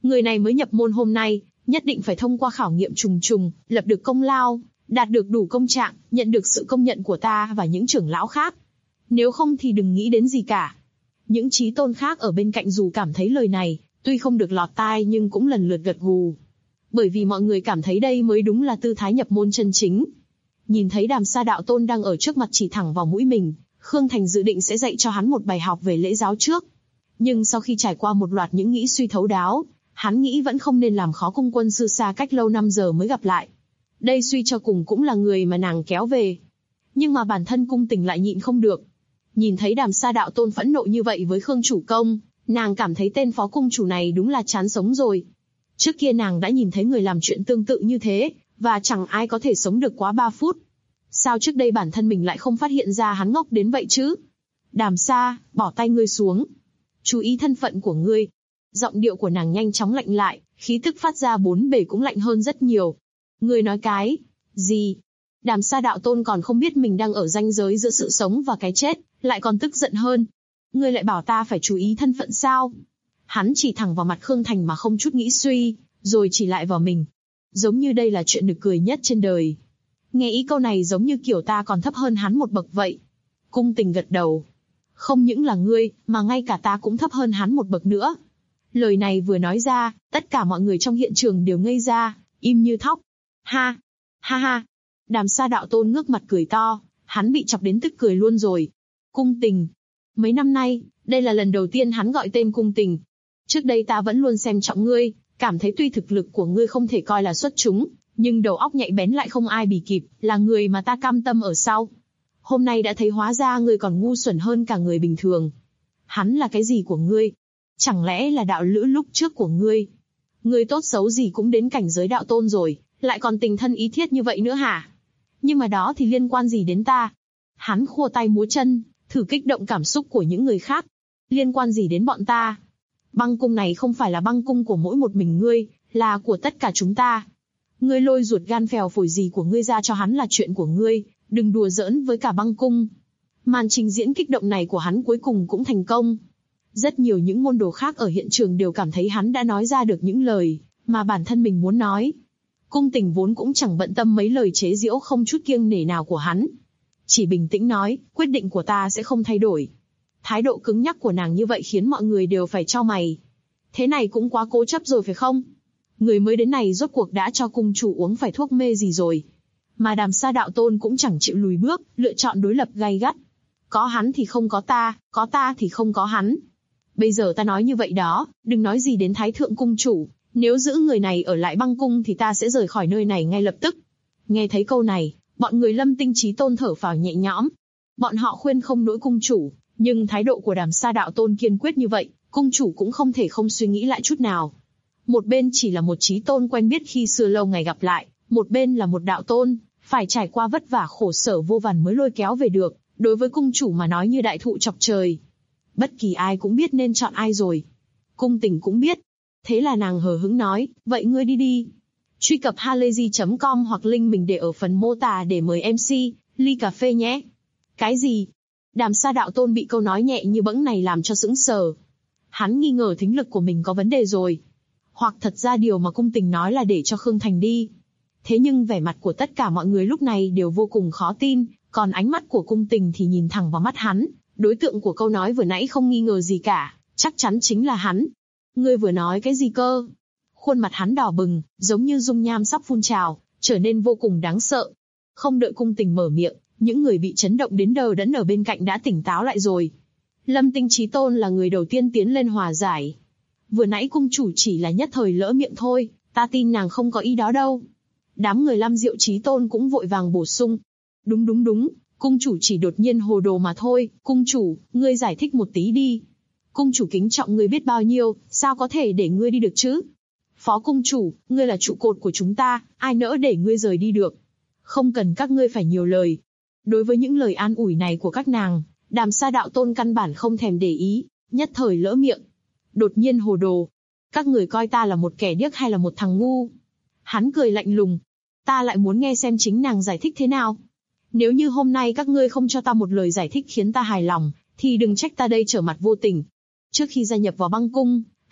Người này mới nhập môn hôm nay, nhất định phải thông qua khảo nghiệm trùng trùng, lập được công lao, đạt được đủ công trạng, nhận được sự công nhận của ta và những trưởng lão khác. Nếu không thì đừng nghĩ đến gì cả. Những chí tôn khác ở bên cạnh dù cảm thấy lời này, tuy không được lọt tai nhưng cũng lần lượt gật gù. Bởi vì mọi người cảm thấy đây mới đúng là tư thái nhập môn chân chính. Nhìn thấy Đàm Sa đạo tôn đang ở trước mặt chỉ thẳng vào mũi mình, Khương Thành dự định sẽ dạy cho hắn một bài học về lễ giáo trước. Nhưng sau khi trải qua một loạt những nghĩ suy thấu đáo, hắn nghĩ vẫn không nên làm khó cung quân sư xa cách lâu 5 giờ mới gặp lại. Đây suy cho cùng cũng là người mà nàng kéo về. Nhưng mà bản thân cung tình lại nhịn không được. Nhìn thấy Đàm Sa đạo tôn phẫn nộ như vậy với Khương chủ công, nàng cảm thấy tên phó cung chủ này đúng là chán sống rồi. Trước kia nàng đã nhìn thấy người làm chuyện tương tự như thế, và chẳng ai có thể sống được quá 3 phút. Sao trước đây bản thân mình lại không phát hiện ra hắn ngốc đến vậy chứ? Đàm Sa, bỏ tay ngươi xuống. Chú ý thân phận của ngươi. Giọng điệu của nàng nhanh chóng lạnh lại, khí tức phát ra bốn bề cũng lạnh hơn rất nhiều. Ngươi nói cái gì? Đàm Sa đạo tôn còn không biết mình đang ở ranh giới giữa sự sống và cái chết, lại còn tức giận hơn. Ngươi lại bảo ta phải chú ý thân phận sao? Hắn chỉ thẳng vào mặt Khương Thành mà không chút nghĩ suy, rồi chỉ lại vào mình. Giống như đây là chuyện nực cười nhất trên đời. Nghe ý câu này giống như kiểu ta còn thấp hơn hắn một bậc vậy. Cung tình gật đầu. Không những là ngươi, mà ngay cả ta cũng thấp hơn hắn một bậc nữa. Lời này vừa nói ra, tất cả mọi người trong hiện trường đều ngây ra, im như thóc. Ha! Ha ha! Đàm Sa đạo tôn ngước mặt cười to, hắn bị chọc đến tức cười luôn rồi. Cung tình. Mấy năm nay, đây là lần đầu tiên hắn gọi tên cung tình. Trước đây ta vẫn luôn xem trọng ngươi, cảm thấy tuy thực lực của ngươi không thể coi là xuất chúng, nhưng đầu óc nhạy bén lại không ai bì kịp, là người mà ta cam tâm ở sau. Hôm nay đã thấy hóa ra ngươi còn ngu xuẩn hơn cả người bình thường. Hắn là cái gì của ngươi? Chẳng lẽ là đạo lữ lúc trước của ngươi? Ngươi tốt xấu gì cũng đến cảnh giới đạo tôn rồi, lại còn tình thân ý thiết như vậy nữa hả? Nhưng mà đó thì liên quan gì đến ta? Hắn khua tay múa chân, thử kích động cảm xúc của những người khác. Liên quan gì đến bọn ta? Băng cung này không phải là băng cung của mỗi một mình ngươi, là của tất cả chúng ta. Ngươi lôi ruột gan phèo phổi gì của ngươi ra cho hắn là chuyện của ngươi, đừng đùa giỡn với cả băng cung. Màn trình diễn kích động này của hắn cuối cùng cũng thành công. Rất nhiều những môn đồ khác ở hiện trường đều cảm thấy hắn đã nói ra được những lời mà bản thân mình muốn nói. Cung tình vốn cũng chẳng bận tâm mấy lời chế giễu không chút kiêng nể nào của hắn. Chỉ bình tĩnh nói, quyết định của ta sẽ không thay đổi. Thái độ cứng nhắc của nàng như vậy khiến mọi người đều phải chau mày. Thế này cũng quá cố chấp rồi phải không? Người mới đến này rốt cuộc đã cho cung chủ uống phải thuốc mê gì rồi? Mà Đàm Sa đạo tôn cũng chẳng chịu lùi bước, lựa chọn đối lập gay gắt. Có hắn thì không có ta thì không có hắn. Bây giờ ta nói như vậy đó, đừng nói gì đến Thái thượng cung chủ. Nếu giữ người này ở lại băng cung thì ta sẽ rời khỏi nơi này ngay lập tức. Nghe thấy câu này, bọn người Lâm Tinh Chí Tôn thở phào nhẹ nhõm. Bọn họ khuyên không nổi cung chủ, nhưng thái độ của Đàm Sa đạo tôn kiên quyết như vậy, cung chủ cũng không thể không suy nghĩ lại chút nào. Một bên chỉ là một chí tôn quen biết khi xưa lâu ngày gặp lại, một bên là một đạo tôn, phải trải qua vất vả khổ sở vô vàn mới lôi kéo về được, đối với cung chủ mà nói như đại thụ chọc trời. Bất kỳ ai cũng biết nên chọn ai rồi. Cung tình cũng biết. Thế là nàng hờ hững nói, vậy ngươi đi đi. Truy cập halayzi.com hoặc link mình để ở phần mô tả để mời MC, ly cà phê nhé. Cái gì? Đàm Sa đạo tôn bị câu nói nhẹ như bẫng này làm cho sững sờ. Hắn nghi ngờ thính lực của mình có vấn đề rồi. Hoặc thật ra điều mà cung tình nói là để cho Khương Thành đi. Thế nhưng vẻ mặt của tất cả mọi người lúc này đều vô cùng khó tin, còn ánh mắt của cung tình thì nhìn thẳng vào mắt hắn. Đối tượng của câu nói vừa nãy không nghi ngờ gì cả, chắc chắn chính là hắn. Ngươi vừa nói cái gì cơ? Khuôn mặt hắn đỏ bừng, giống như dung nham sắp phun trào, trở nên vô cùng đáng sợ. Không đợi cung tình mở miệng, những người bị chấn động đến đờ đẫn ở bên cạnh đã tỉnh táo lại rồi. Lâm Tinh Chí Tôn là người đầu tiên tiến lên hòa giải. Vừa nãy cung chủ chỉ là nhất thời lỡ miệng thôi, ta tin nàng không có ý đó đâu. Đám người Lam Diệu Chí Tôn cũng vội vàng bổ sung. Đúng, cung chủ chỉ đột nhiên hồ đồ mà thôi, cung chủ, ngươi giải thích một tí đi. Cung chủ kính trọng ngươi biết bao nhiêu, sao có thể để ngươi đi được chứ? Phó cung chủ, ngươi là trụ cột của chúng ta, ai nỡ để ngươi rời đi được? Không cần các ngươi phải nhiều lời. Đối với những lời an ủi này của các nàng, Đàm Sa đạo tôn căn bản không thèm để ý, nhất thời lỡ miệng. Đột nhiên hồ đồ. Các người coi ta là một kẻ điếc hay là một thằng ngu? Hắn cười lạnh lùng. Ta lại muốn nghe xem chính nàng giải thích thế nào. Nếu như hôm nay các ngươi không cho ta một lời giải thích khiến ta hài lòng, thì đừng trách ta đây trở mặt vô tình. Trước khi gia nhập vào băng cung,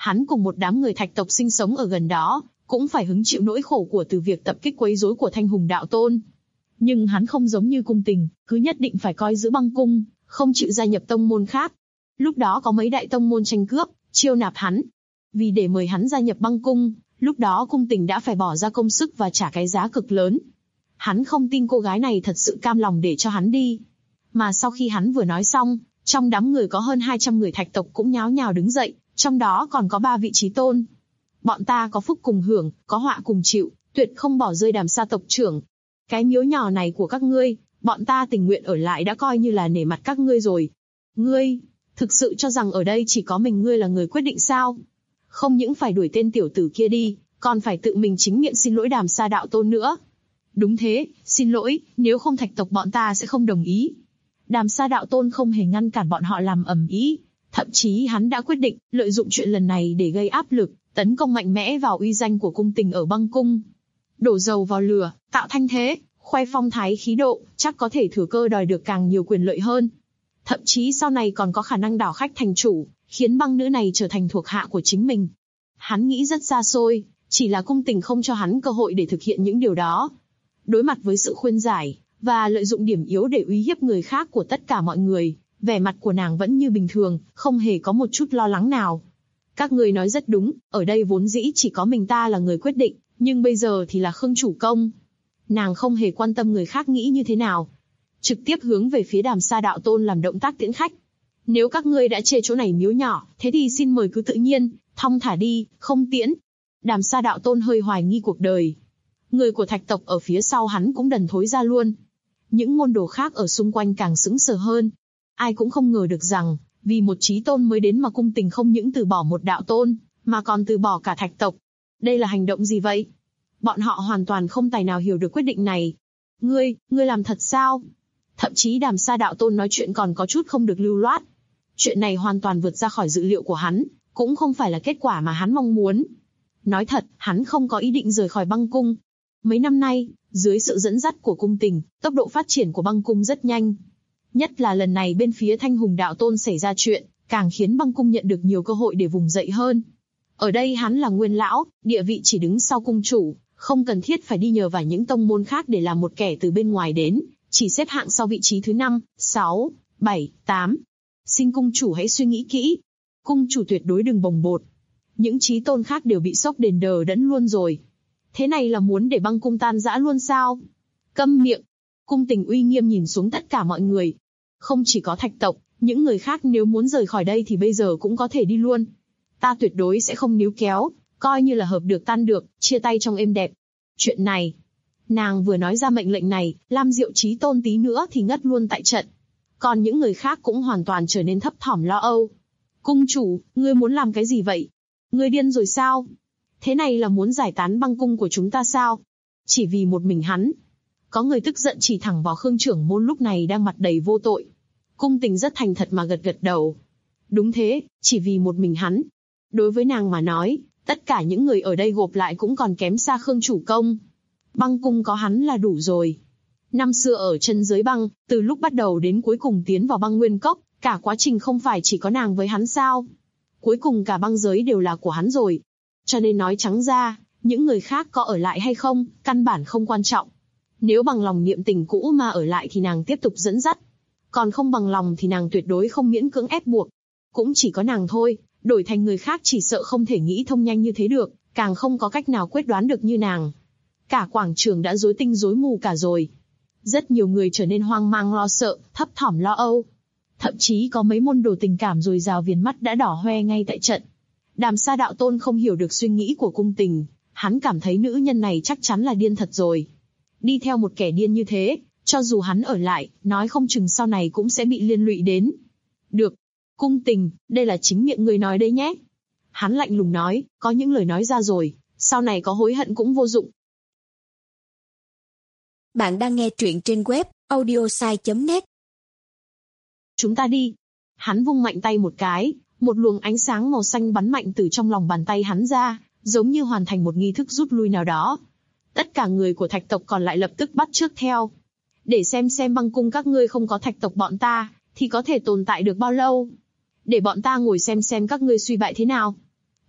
hắn cùng một đám người thạch tộc sinh sống ở gần đó, cũng phải hứng chịu nỗi khổ của từ việc tập kích quấy rối của Thanh Hùng đạo tôn. Nhưng hắn không giống như Cung Tình, cứ nhất định phải coi giữ băng cung, không chịu gia nhập tông môn khác. Lúc đó có mấy đại tông môn tranh cướp, chiêu nạp hắn. Vì để mời hắn gia nhập băng cung, lúc đó Cung Tình đã phải bỏ ra công sức và trả cái giá cực lớn. Hắn không tin cô gái này thật sự cam lòng để cho hắn đi. Mà sau khi hắn vừa nói xong, trong đám người có hơn 200 người thạch tộc cũng nháo nhào đứng dậy, trong đó còn có 3 vị chí tôn. Bọn ta có phúc cùng hưởng, có họa cùng chịu, tuyệt không bỏ rơi Đàm Sa tộc trưởng. Cái miếu nhỏ này của các ngươi, bọn ta tình nguyện ở lại đã coi như là nể mặt các ngươi rồi. Ngươi, thực sự cho rằng ở đây chỉ có mình ngươi là người quyết định sao? Không những phải đuổi tên tiểu tử kia đi, còn phải tự mình chính miệng xin lỗi Đàm Sa đạo tôn nữa. Đúng thế, xin lỗi, nếu không thạch tộc bọn ta sẽ không đồng ý. Đàm Sa đạo tôn không hề ngăn cản bọn họ làm ầm ĩ, thậm chí hắn đã quyết định lợi dụng chuyện lần này để gây áp lực, tấn công mạnh mẽ vào uy danh của Cung Tình ở băng cung. Đổ dầu vào lửa, tạo thanh thế, khoe phong thái khí độ, chắc có thể thừa cơ đòi được càng nhiều quyền lợi hơn. Thậm chí sau này còn có khả năng đảo khách thành chủ, khiến băng nữ này trở thành thuộc hạ của chính mình. Hắn nghĩ rất xa xôi, chỉ là Cung Tình không cho hắn cơ hội để thực hiện những điều đó. Đối mặt với sự khuyên giải, và lợi dụng điểm yếu để uy hiếp người khác của tất cả mọi người, vẻ mặt của nàng vẫn như bình thường, không hề có một chút lo lắng nào. Các người nói rất đúng, ở đây vốn dĩ chỉ có mình ta là người quyết định, nhưng bây giờ thì là Khương chủ công. Nàng không hề quan tâm người khác nghĩ như thế nào. Trực tiếp hướng về phía Đàm Sa đạo tôn làm động tác tiễn khách. Nếu các ngươi đã chê chỗ này miếu nhỏ, thế thì xin mời cứ tự nhiên, thong thả đi, không tiễn. Đàm Sa đạo tôn hơi hoài nghi cuộc đời. Người của thạch tộc ở phía sau hắn cũng đần thối ra luôn. Những môn đồ khác ở xung quanh càng sững sờ hơn. Ai cũng không ngờ được rằng, vì một chí tôn mới đến mà Cung Tình không những từ bỏ một đạo tôn, mà còn từ bỏ cả thạch tộc. Đây là hành động gì vậy? Bọn họ hoàn toàn không tài nào hiểu được quyết định này. Ngươi làm thật sao? Thậm chí Đàm Sa đạo tôn nói chuyện còn có chút không được lưu loát. Chuyện này hoàn toàn vượt ra khỏi dự liệu của hắn, cũng không phải là kết quả mà hắn mong muốn. Nói thật, hắn không có ý định rời khỏi băng cung. Mấy năm nay, dưới sự dẫn dắt của Cung Tình, tốc độ phát triển của băng cung rất nhanh. Nhất là lần này bên phía Thanh Hùng đạo tôn xảy ra chuyện, càng khiến băng cung nhận được nhiều cơ hội để vùng dậy hơn. Ở đây hắn là nguyên lão, địa vị chỉ đứng sau cung chủ, không cần thiết phải đi nhờ vào những tông môn khác để làm một kẻ từ bên ngoài đến, chỉ xếp hạng sau vị trí thứ 5, 6, 7, 8. Xin cung chủ hãy suy nghĩ kỹ. Cung chủ tuyệt đối đừng bồng bột. Những chí tôn khác đều bị sốc đền đờ đẫn luôn rồi. Thế này là muốn để băng cung tan rã luôn sao? Câm miệng. Cung Tình uy nghiêm nhìn xuống tất cả mọi người. Không chỉ có thạch tộc, những người khác nếu muốn rời khỏi đây thì bây giờ cũng có thể đi luôn. Ta tuyệt đối sẽ không níu kéo, coi như là hợp được tan được, chia tay trong êm đẹp. Chuyện này, nàng vừa nói ra mệnh lệnh này, Lam Diệu chí tôn tí nữa thì ngất luôn tại trận. Còn những người khác cũng hoàn toàn trở nên thấp thỏm lo âu. Cung chủ, ngươi muốn làm cái gì vậy? Ngươi điên rồi sao? Thế này là muốn giải tán băng cung của chúng ta sao? Chỉ vì một mình hắn. Có người tức giận chỉ thẳng vào Khương trưởng môn lúc này đang mặt đầy vô tội. Cung Tình rất thành thật mà gật gật đầu. Đúng thế, chỉ vì một mình hắn. Đối với nàng mà nói, tất cả những người ở đây gộp lại cũng còn kém xa Khương chủ công. Băng cung có hắn là đủ rồi. Năm xưa ở chân dưới băng, từ lúc bắt đầu đến cuối cùng tiến vào băng nguyên cốc, cả quá trình không phải chỉ có nàng với hắn sao? Cuối cùng cả băng giới đều là của hắn rồi. Cho nên nói trắng ra, những người khác có ở lại hay không, căn bản không quan trọng. Nếu bằng lòng niệm tình cũ mà ở lại thì nàng tiếp tục dẫn dắt. Còn không bằng lòng thì nàng tuyệt đối không miễn cưỡng ép buộc. Cũng chỉ có nàng thôi, đổi thành người khác chỉ sợ không thể nghĩ thông nhanh như thế được, càng không có cách nào quyết đoán được như nàng. Cả quảng trường đã rối tinh rối mù cả rồi. Rất nhiều người trở nên hoang mang lo sợ, thấp thỏm lo âu. Thậm chí có mấy môn đồ tình cảm dồi dào viền mắt đã đỏ hoe ngay tại trận. Đàm Sa đạo tôn không hiểu được suy nghĩ của Cung Tình, hắn cảm thấy nữ nhân này chắc chắn là điên thật rồi. Đi theo một kẻ điên như thế, cho dù hắn ở lại, nói không chừng sau này cũng sẽ bị liên lụy đến. Được. Cung Tình, đây là chính miệng người nói đấy nhé. Hắn lạnh lùng nói, có những lời nói ra rồi, sau này có hối hận cũng vô dụng. Bạn đang nghe truyện trên web audiosai.net. Chúng ta đi. Hắn vung mạnh tay một cái, một luồng ánh sáng màu xanh bắn mạnh từ trong lòng bàn tay hắn ra, giống như hoàn thành một nghi thức rút lui nào đó. Tất cả người của thạch tộc còn lại lập tức bắt chước theo. Để xem băng cung các ngươi không có thạch tộc bọn ta, thì có thể tồn tại được bao lâu. Để bọn ta ngồi xem các ngươi suy bại thế nào.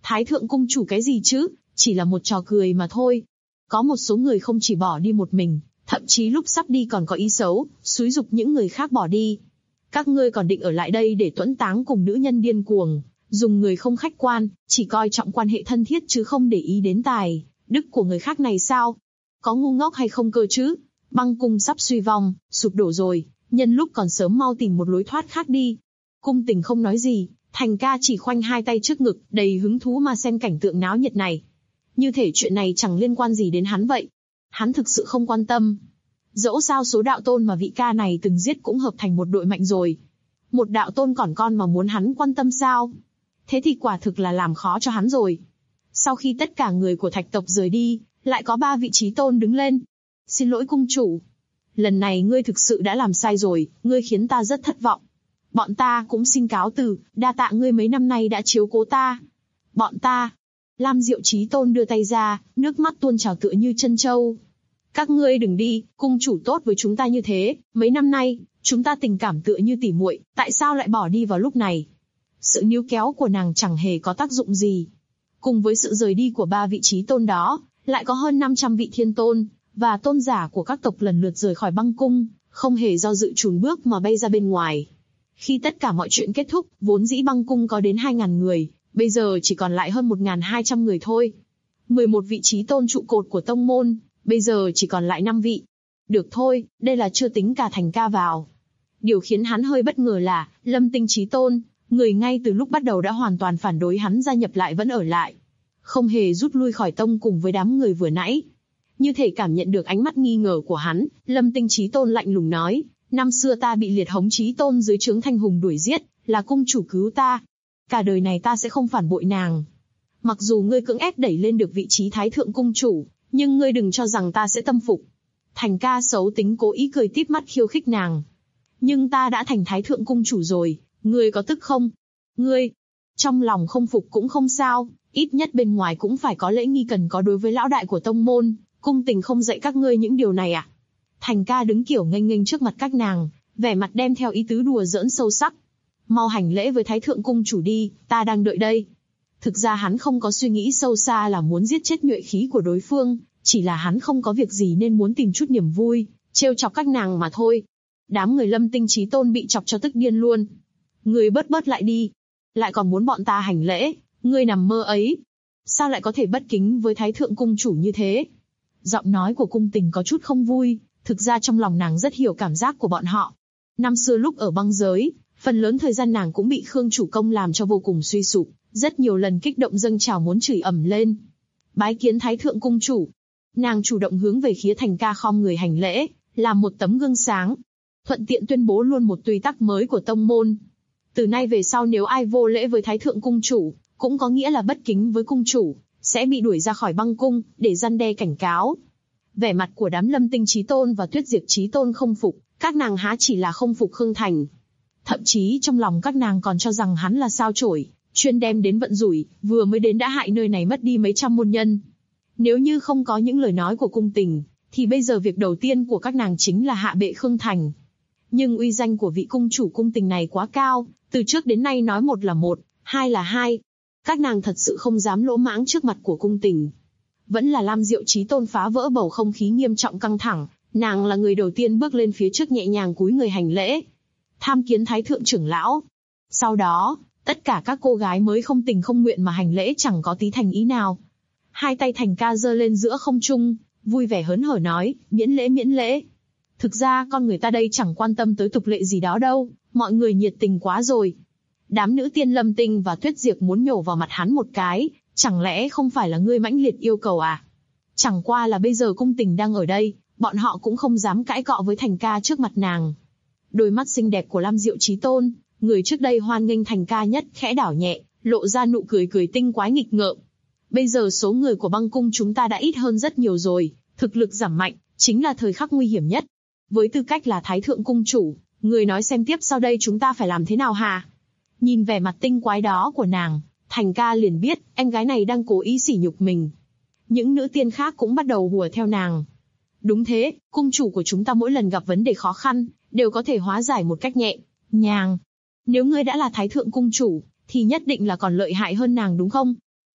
Thái thượng cung chủ cái gì chứ, chỉ là một trò cười mà thôi. Có một số người không chỉ bỏ đi một mình, thậm chí lúc sắp đi còn có ý xấu, xúi giục những người khác bỏ đi. Các ngươi còn định ở lại đây để tuẫn táng cùng nữ nhân điên cuồng, dùng người không khách quan, chỉ coi trọng quan hệ thân thiết chứ không để ý đến tài đức của người khác này sao? Có ngu ngốc hay không cơ chứ? Băng cung sắp suy vong, sụp đổ rồi, nhân lúc còn sớm mau tìm một lối thoát khác đi. Cung Tình không nói gì, Thành Ca chỉ khoanh hai tay trước ngực, đầy hứng thú mà xem cảnh tượng náo nhiệt này. Như thể chuyện này chẳng liên quan gì đến hắn vậy. Hắn thực sự không quan tâm. Dẫu sao số đạo tôn mà vị ca này từng giết cũng hợp thành một đội mạnh rồi. Một đạo tôn còn con mà muốn hắn quan tâm sao? Thế thì quả thực là làm khó cho hắn rồi. Sau khi tất cả người của Thạch tộc rời đi, lại có 3 vị trí tôn đứng lên. Xin lỗi cung chủ. Lần này ngươi thực sự đã làm sai rồi, ngươi khiến ta rất thất vọng. Bọn ta cũng xin cáo từ, đa tạ ngươi mấy năm nay đã chiếu cố ta. Bọn ta. Lam Diệu Chí Tôn đưa tay ra, nước mắt tuôn trào tựa như chân châu. Các ngươi đừng đi, cung chủ tốt với chúng ta như thế, mấy năm nay, chúng ta tình cảm tựa như tỉ muội, tại sao lại bỏ đi vào lúc này? Sự níu kéo của nàng chẳng hề có tác dụng gì. Cùng với sự rời đi của 3 vị trí tôn đó, lại có hơn 500 vị thiên tôn, và tôn giả của các tộc lần lượt rời khỏi băng cung, không hề do dự chùn bước mà bay ra bên ngoài. Khi tất cả mọi chuyện kết thúc, vốn dĩ băng cung có đến 2.000 người, bây giờ chỉ còn lại hơn 1.200 người thôi. 11 vị trí tôn trụ cột của tông môn, bây giờ chỉ còn lại 5 vị. Được thôi, đây là chưa tính cả Thành Ca vào. Điều khiến hắn hơi bất ngờ là, Lâm Tinh Chí Tôn, người ngay từ lúc bắt đầu đã hoàn toàn phản đối hắn gia nhập lại vẫn ở lại. Không hề rút lui khỏi tông cùng với đám người vừa nãy. Như thể cảm nhận được ánh mắt nghi ngờ của hắn, Lâm Tinh Chí Tôn lạnh lùng nói, năm xưa ta bị Liệt Hống Chí Tôn dưới trướng Thanh Hùng đuổi giết, là cung chủ cứu ta. Cả đời này ta sẽ không phản bội nàng. Mặc dù ngươi cưỡng ép đẩy lên được vị trí Thái Thượng Cung chủ, nhưng ngươi đừng cho rằng ta sẽ tâm phục. Thành Ca xấu tính cố ý cười tít mắt khiêu khích nàng. Nhưng ta đã thành Thái Thượng Cung chủ rồi, ngươi có tức không? Ngươi, trong lòng không phục cũng không sao, ít nhất bên ngoài cũng phải có lễ nghi cần có đối với lão đại của tông môn, Cung Tình không dạy các ngươi những điều này à? Thành Ca đứng kiểu nghênh nghênh trước mặt các nàng, vẻ mặt đem theo ý tứ đùa giỡn sâu sắc. Mau hành lễ với Thái Thượng Cung chủ đi, ta đang đợi đây. Thực ra hắn không có suy nghĩ sâu xa là muốn giết chết nhuệ khí của đối phương, chỉ là hắn không có việc gì nên muốn tìm chút niềm vui, trêu chọc các nàng mà thôi. Đám người Lâm Tinh Chí Tôn bị chọc cho tức điên luôn. Ngươi bớt lại đi. Lại còn muốn bọn ta hành lễ, ngươi nằm mơ ấy. Sao lại có thể bất kính với Thái Thượng Cung chủ như thế? Giọng nói của Cung Tình có chút không vui, thực ra trong lòng nàng rất hiểu cảm giác của bọn họ. Năm xưa lúc ở băng giới, phần lớn thời gian nàng cũng bị Khương chủ công làm cho vô cùng suy sụp, rất nhiều lần kích động dâng trào muốn chửi ầm lên. Bái kiến Thái Thượng Cung chủ. Nàng chủ động hướng về phía Thành Ca khom người hành lễ, làm một tấm gương sáng. Thuận tiện tuyên bố luôn một quy tắc mới của tông môn. Từ nay về sau nếu ai vô lễ với Thái Thượng Cung chủ, cũng có nghĩa là bất kính với cung chủ, sẽ bị đuổi ra khỏi băng cung, để răn đe cảnh cáo. Vẻ mặt của đám Lâm Tinh Chí Tôn và Tuyết Diệp Chí Tôn không phục, các nàng há chỉ là không phục Khương Thành. Thậm chí trong lòng các nàng còn cho rằng hắn là sao chổi, chuyên đem đến vận rủi, vừa mới đến đã hại nơi này mất đi mấy trăm môn nhân. Nếu như không có những lời nói của Cung Tình, thì bây giờ việc đầu tiên của các nàng chính là hạ bệ Khương Thành. Nhưng uy danh của vị cung chủ Cung Tình này quá cao, từ trước đến nay nói một là một, hai là hai. Các nàng thật sự không dám lỗ mãng trước mặt của Cung Tình. Vẫn là Lam Diệu Chí Tôn phá vỡ bầu không khí nghiêm trọng căng thẳng, nàng là người đầu tiên bước lên phía trước nhẹ nhàng cúi người hành lễ. Tham kiến Thái Thượng trưởng lão. Sau đó, tất cả các cô gái mới không tình không nguyện mà hành lễ chẳng có tí thành ý nào. Hai tay Thành Ca giơ lên giữa không trung, vui vẻ hớn hở nói, miễn lễ. Thực ra con người ta đây chẳng quan tâm tới tục lệ gì đó đâu, mọi người nhiệt tình quá rồi. Đám nữ tiên Lâm Tinh và Tuyết Diệp muốn nhổ vào mặt hắn một cái, chẳng lẽ không phải là ngươi mãnh liệt yêu cầu à? Chẳng qua là bây giờ Cung Tình đang ở đây, bọn họ cũng không dám cãi cọ với Thành Ca trước mặt nàng. Đôi mắt xinh đẹp của Lam Diệu Chí Tôn, người trước đây hoan nghênh Thành Ca nhất, khẽ đảo nhẹ, lộ ra nụ cười tinh quái nghịch ngợm. Bây giờ số người của băng cung chúng ta đã ít hơn rất nhiều rồi, thực lực giảm mạnh, chính là thời khắc nguy hiểm nhất. Với tư cách là Thái Thượng Cung chủ, người nói xem tiếp sau đây chúng ta phải làm thế nào hả? Nhìn vẻ mặt tinh quái đó của nàng, Thành Ca liền biết, em gái này đang cố ý sỉ nhục mình. Những nữ tiên khác cũng bắt đầu hùa theo nàng. Đúng thế, cung chủ của chúng ta mỗi lần gặp vấn đề khó khăn, đều có thể hóa giải một cách nhẹ nhàng. Nếu ngươi đã là Thái Thượng Cung chủ, thì nhất định là còn lợi hại hơn nàng đúng không?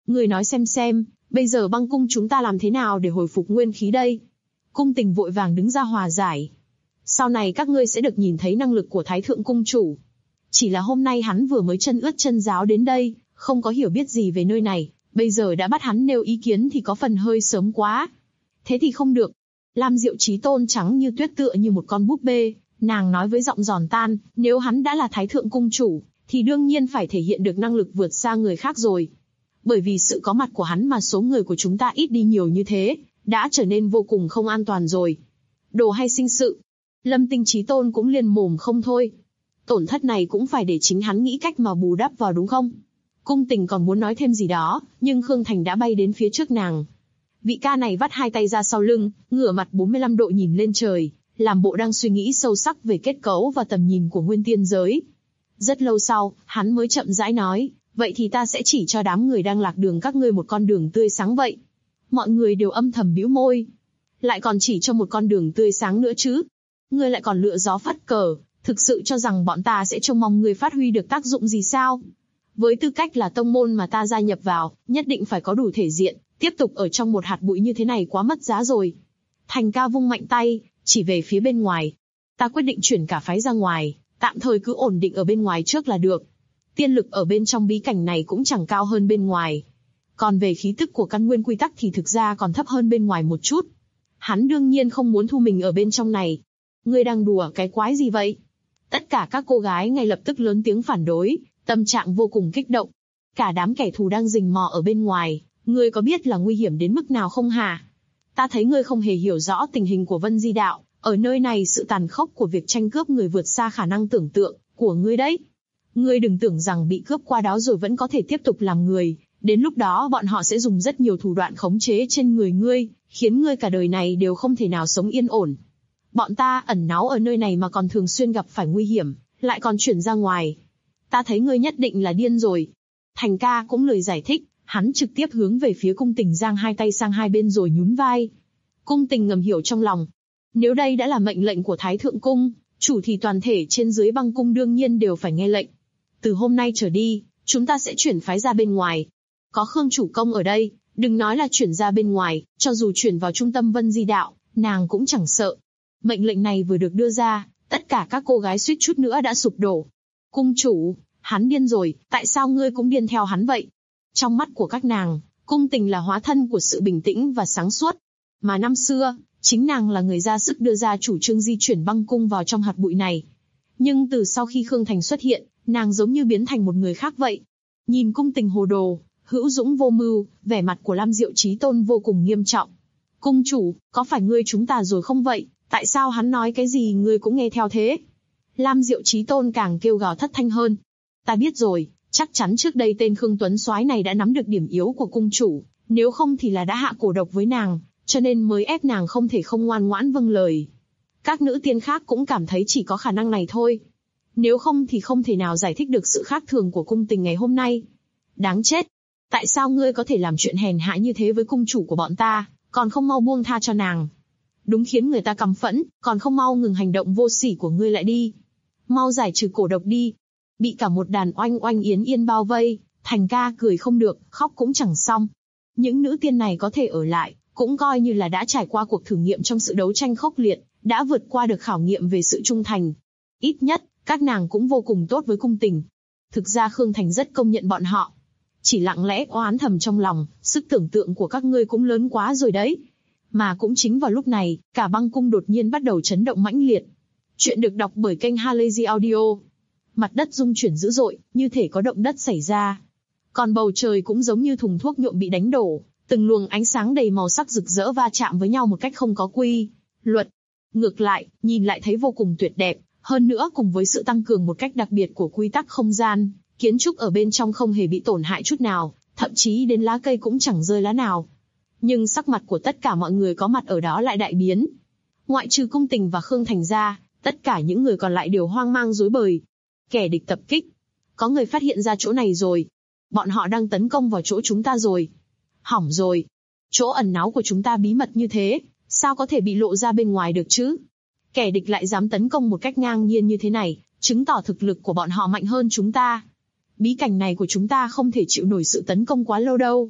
Người nói xem, bây giờ băng cung chúng ta làm thế nào để hồi phục nguyên khí đây? Cung Tình vội vàng đứng ra hòa giải. Sau này các ngươi sẽ được nhìn thấy năng lực của Thái Thượng Cung Chủ. Chỉ là hôm nay hắn vừa mới chân ướt chân ráo đến đây, không có hiểu biết gì về nơi này, bây giờ đã bắt hắn nêu ý kiến thì có phần hơi sớm quá. Thế thì không được. Lam Diệu Chí Tôn trắng như tuyết tựa như một con búp bê, nàng nói với giọng giòn tan, nếu hắn đã là Thái Thượng Cung Chủ, thì đương nhiên phải thể hiện được năng lực vượt xa người khác rồi. Bởi vì sự có mặt của hắn mà số người của chúng ta ít đi nhiều như thế, đã trở nên vô cùng không an toàn rồi. Đồ hay sinh sự. Lâm Tinh Chí Tôn cũng liền mồm không thôi. Tổn thất này cũng phải để chính hắn nghĩ cách mà bù đắp vào đúng không? Cung Tình còn muốn nói thêm gì đó, nhưng Khương Thành đã bay đến phía trước nàng. Vị ca này vắt hai tay ra sau lưng, ngửa mặt 45 độ nhìn lên trời, làm bộ đang suy nghĩ sâu sắc về kết cấu và tầm nhìn của nguyên tiên giới. Rất lâu sau, hắn mới chậm rãi nói, vậy thì ta sẽ chỉ cho đám người đang lạc đường các ngươi một con đường tươi sáng vậy. Mọi người đều âm thầm bĩu môi. Lại còn chỉ cho một con đường tươi sáng nữa chứ? Ngươi lại còn lựa gió phất cờ, thực sự cho rằng bọn ta sẽ trông mong ngươi phát huy được tác dụng gì sao? Với tư cách là tông môn mà ta gia nhập vào, nhất định phải có đủ thể diện, tiếp tục ở trong một hạt bụi như thế này quá mất giá rồi. Thành ca vung mạnh tay, chỉ về phía bên ngoài. Ta quyết định chuyển cả phái ra ngoài, tạm thời cứ ổn định ở bên ngoài trước là được. Tiên lực ở bên trong bí cảnh này cũng chẳng cao hơn bên ngoài. Còn về khí tức của căn nguyên quy tắc thì thực ra còn thấp hơn bên ngoài một chút. Hắn đương nhiên không muốn thu mình ở bên trong này. Ngươi đang đùa cái quái gì vậy? Tất cả các cô gái ngay lập tức lớn tiếng phản đối, tâm trạng vô cùng kích động. Cả đám kẻ thù đang rình mò ở bên ngoài, ngươi có biết là nguy hiểm đến mức nào không hả? Ta thấy ngươi không hề hiểu rõ tình hình của Vân Di Đạo, ở nơi này sự tàn khốc của việc tranh cướp người vượt xa khả năng tưởng tượng của ngươi đấy. Ngươi đừng tưởng rằng bị cướp qua đó rồi vẫn có thể tiếp tục làm người, đến lúc đó bọn họ sẽ dùng rất nhiều thủ đoạn khống chế trên người ngươi, khiến ngươi cả đời này đều không thể nào sống yên ổn. Bọn ta ẩn náu ở nơi này mà còn thường xuyên gặp phải nguy hiểm, lại còn chuyển ra ngoài. Ta thấy ngươi nhất định là điên rồi. Thành ca cũng lời giải thích, hắn trực tiếp hướng về phía Cung Tình giang hai tay sang hai bên rồi nhún vai. Cung Tình ngầm hiểu trong lòng. Nếu đây đã là mệnh lệnh của Thái Thượng Cung, chủ thì toàn thể trên dưới băng cung đương nhiên đều phải nghe lệnh. Từ hôm nay trở đi, chúng ta sẽ chuyển phái ra bên ngoài. Có Khương chủ công ở đây, đừng nói là chuyển ra bên ngoài, cho dù chuyển vào trung tâm Vân Di Đạo, nàng cũng chẳng sợ. Mệnh lệnh này vừa được đưa ra, tất cả các cô gái suýt chút nữa đã sụp đổ. Cung chủ, hắn điên rồi, tại sao ngươi cũng điên theo hắn vậy? Trong mắt của các nàng, Cung Tình là hóa thân của sự bình tĩnh và sáng suốt. Mà năm xưa, chính nàng là người ra sức đưa ra chủ trương di chuyển băng cung vào trong hạt bụi này. Nhưng từ sau khi Khương Thành xuất hiện, nàng giống như biến thành một người khác vậy. Nhìn Cung Tình hồ đồ, hữu dũng vô mưu, vẻ mặt của Lam Diệu Chí Tôn vô cùng nghiêm trọng. Cung chủ, có phải ngươi chúng ta rồi không vậy? Tại sao hắn nói cái gì ngươi cũng nghe theo thế? Lam Diệu Chí Tôn càng kêu gào thất thanh hơn. Ta biết rồi, chắc chắn trước đây tên Khương Tuấn Soái này đã nắm được điểm yếu của cung chủ, nếu không thì là đã hạ cổ độc với nàng, cho nên mới ép nàng không thể không ngoan ngoãn vâng lời. Các nữ tiên khác cũng cảm thấy chỉ có khả năng này thôi. Nếu không thì không thể nào giải thích được sự khác thường của Cung Tình ngày hôm nay. Đáng chết! Tại sao ngươi có thể làm chuyện hèn hạ như thế với cung chủ của bọn ta, còn không mau buông tha cho nàng? Đúng khiến người ta căm phẫn, còn không mau ngừng hành động vô sỉ của ngươi lại đi. Mau giải trừ cổ độc đi. Bị cả một đàn oanh oanh yến yên bao vây, Thành ca cười không được, khóc cũng chẳng xong. Những nữ tiên này có thể ở lại, cũng coi như là đã trải qua cuộc thử nghiệm trong sự đấu tranh khốc liệt, đã vượt qua được khảo nghiệm về sự trung thành. Ít nhất, các nàng cũng vô cùng tốt với Cung Tình. Thực ra Khương Thành rất công nhận bọn họ. Chỉ lặng lẽ oán thầm trong lòng, sức tưởng tượng của các ngươi cũng lớn quá rồi đấy. Mà cũng chính vào lúc này, cả băng cung đột nhiên bắt đầu chấn động mãnh liệt. Chuyện được đọc bởi kênh Halazy Audio. Mặt đất rung chuyển dữ dội, như thể có động đất xảy ra. Còn bầu trời cũng giống như thùng thuốc nhuộm bị đánh đổ, từng luồng ánh sáng đầy màu sắc rực rỡ va chạm với nhau một cách không có quy luật. Ngược lại, nhìn lại thấy vô cùng tuyệt đẹp, hơn nữa cùng với sự tăng cường một cách đặc biệt của quy tắc không gian, kiến trúc ở bên trong không hề bị tổn hại chút nào, thậm chí đến lá cây cũng chẳng rơi lá nào. Nhưng sắc mặt của tất cả mọi người có mặt ở đó lại đại biến. Ngoại trừ Cung Tình và Khương Thành ra, tất cả những người còn lại đều hoang mang rối bời. Kẻ địch tập kích. Có người phát hiện ra chỗ này rồi. Bọn họ đang tấn công vào chỗ chúng ta rồi. Hỏng rồi. Chỗ ẩn náu của chúng ta bí mật như thế, sao có thể bị lộ ra bên ngoài được chứ? Kẻ địch lại dám tấn công một cách ngang nhiên như thế này, chứng tỏ thực lực của bọn họ mạnh hơn chúng ta. Bí cảnh này của chúng ta không thể chịu nổi sự tấn công quá lâu đâu.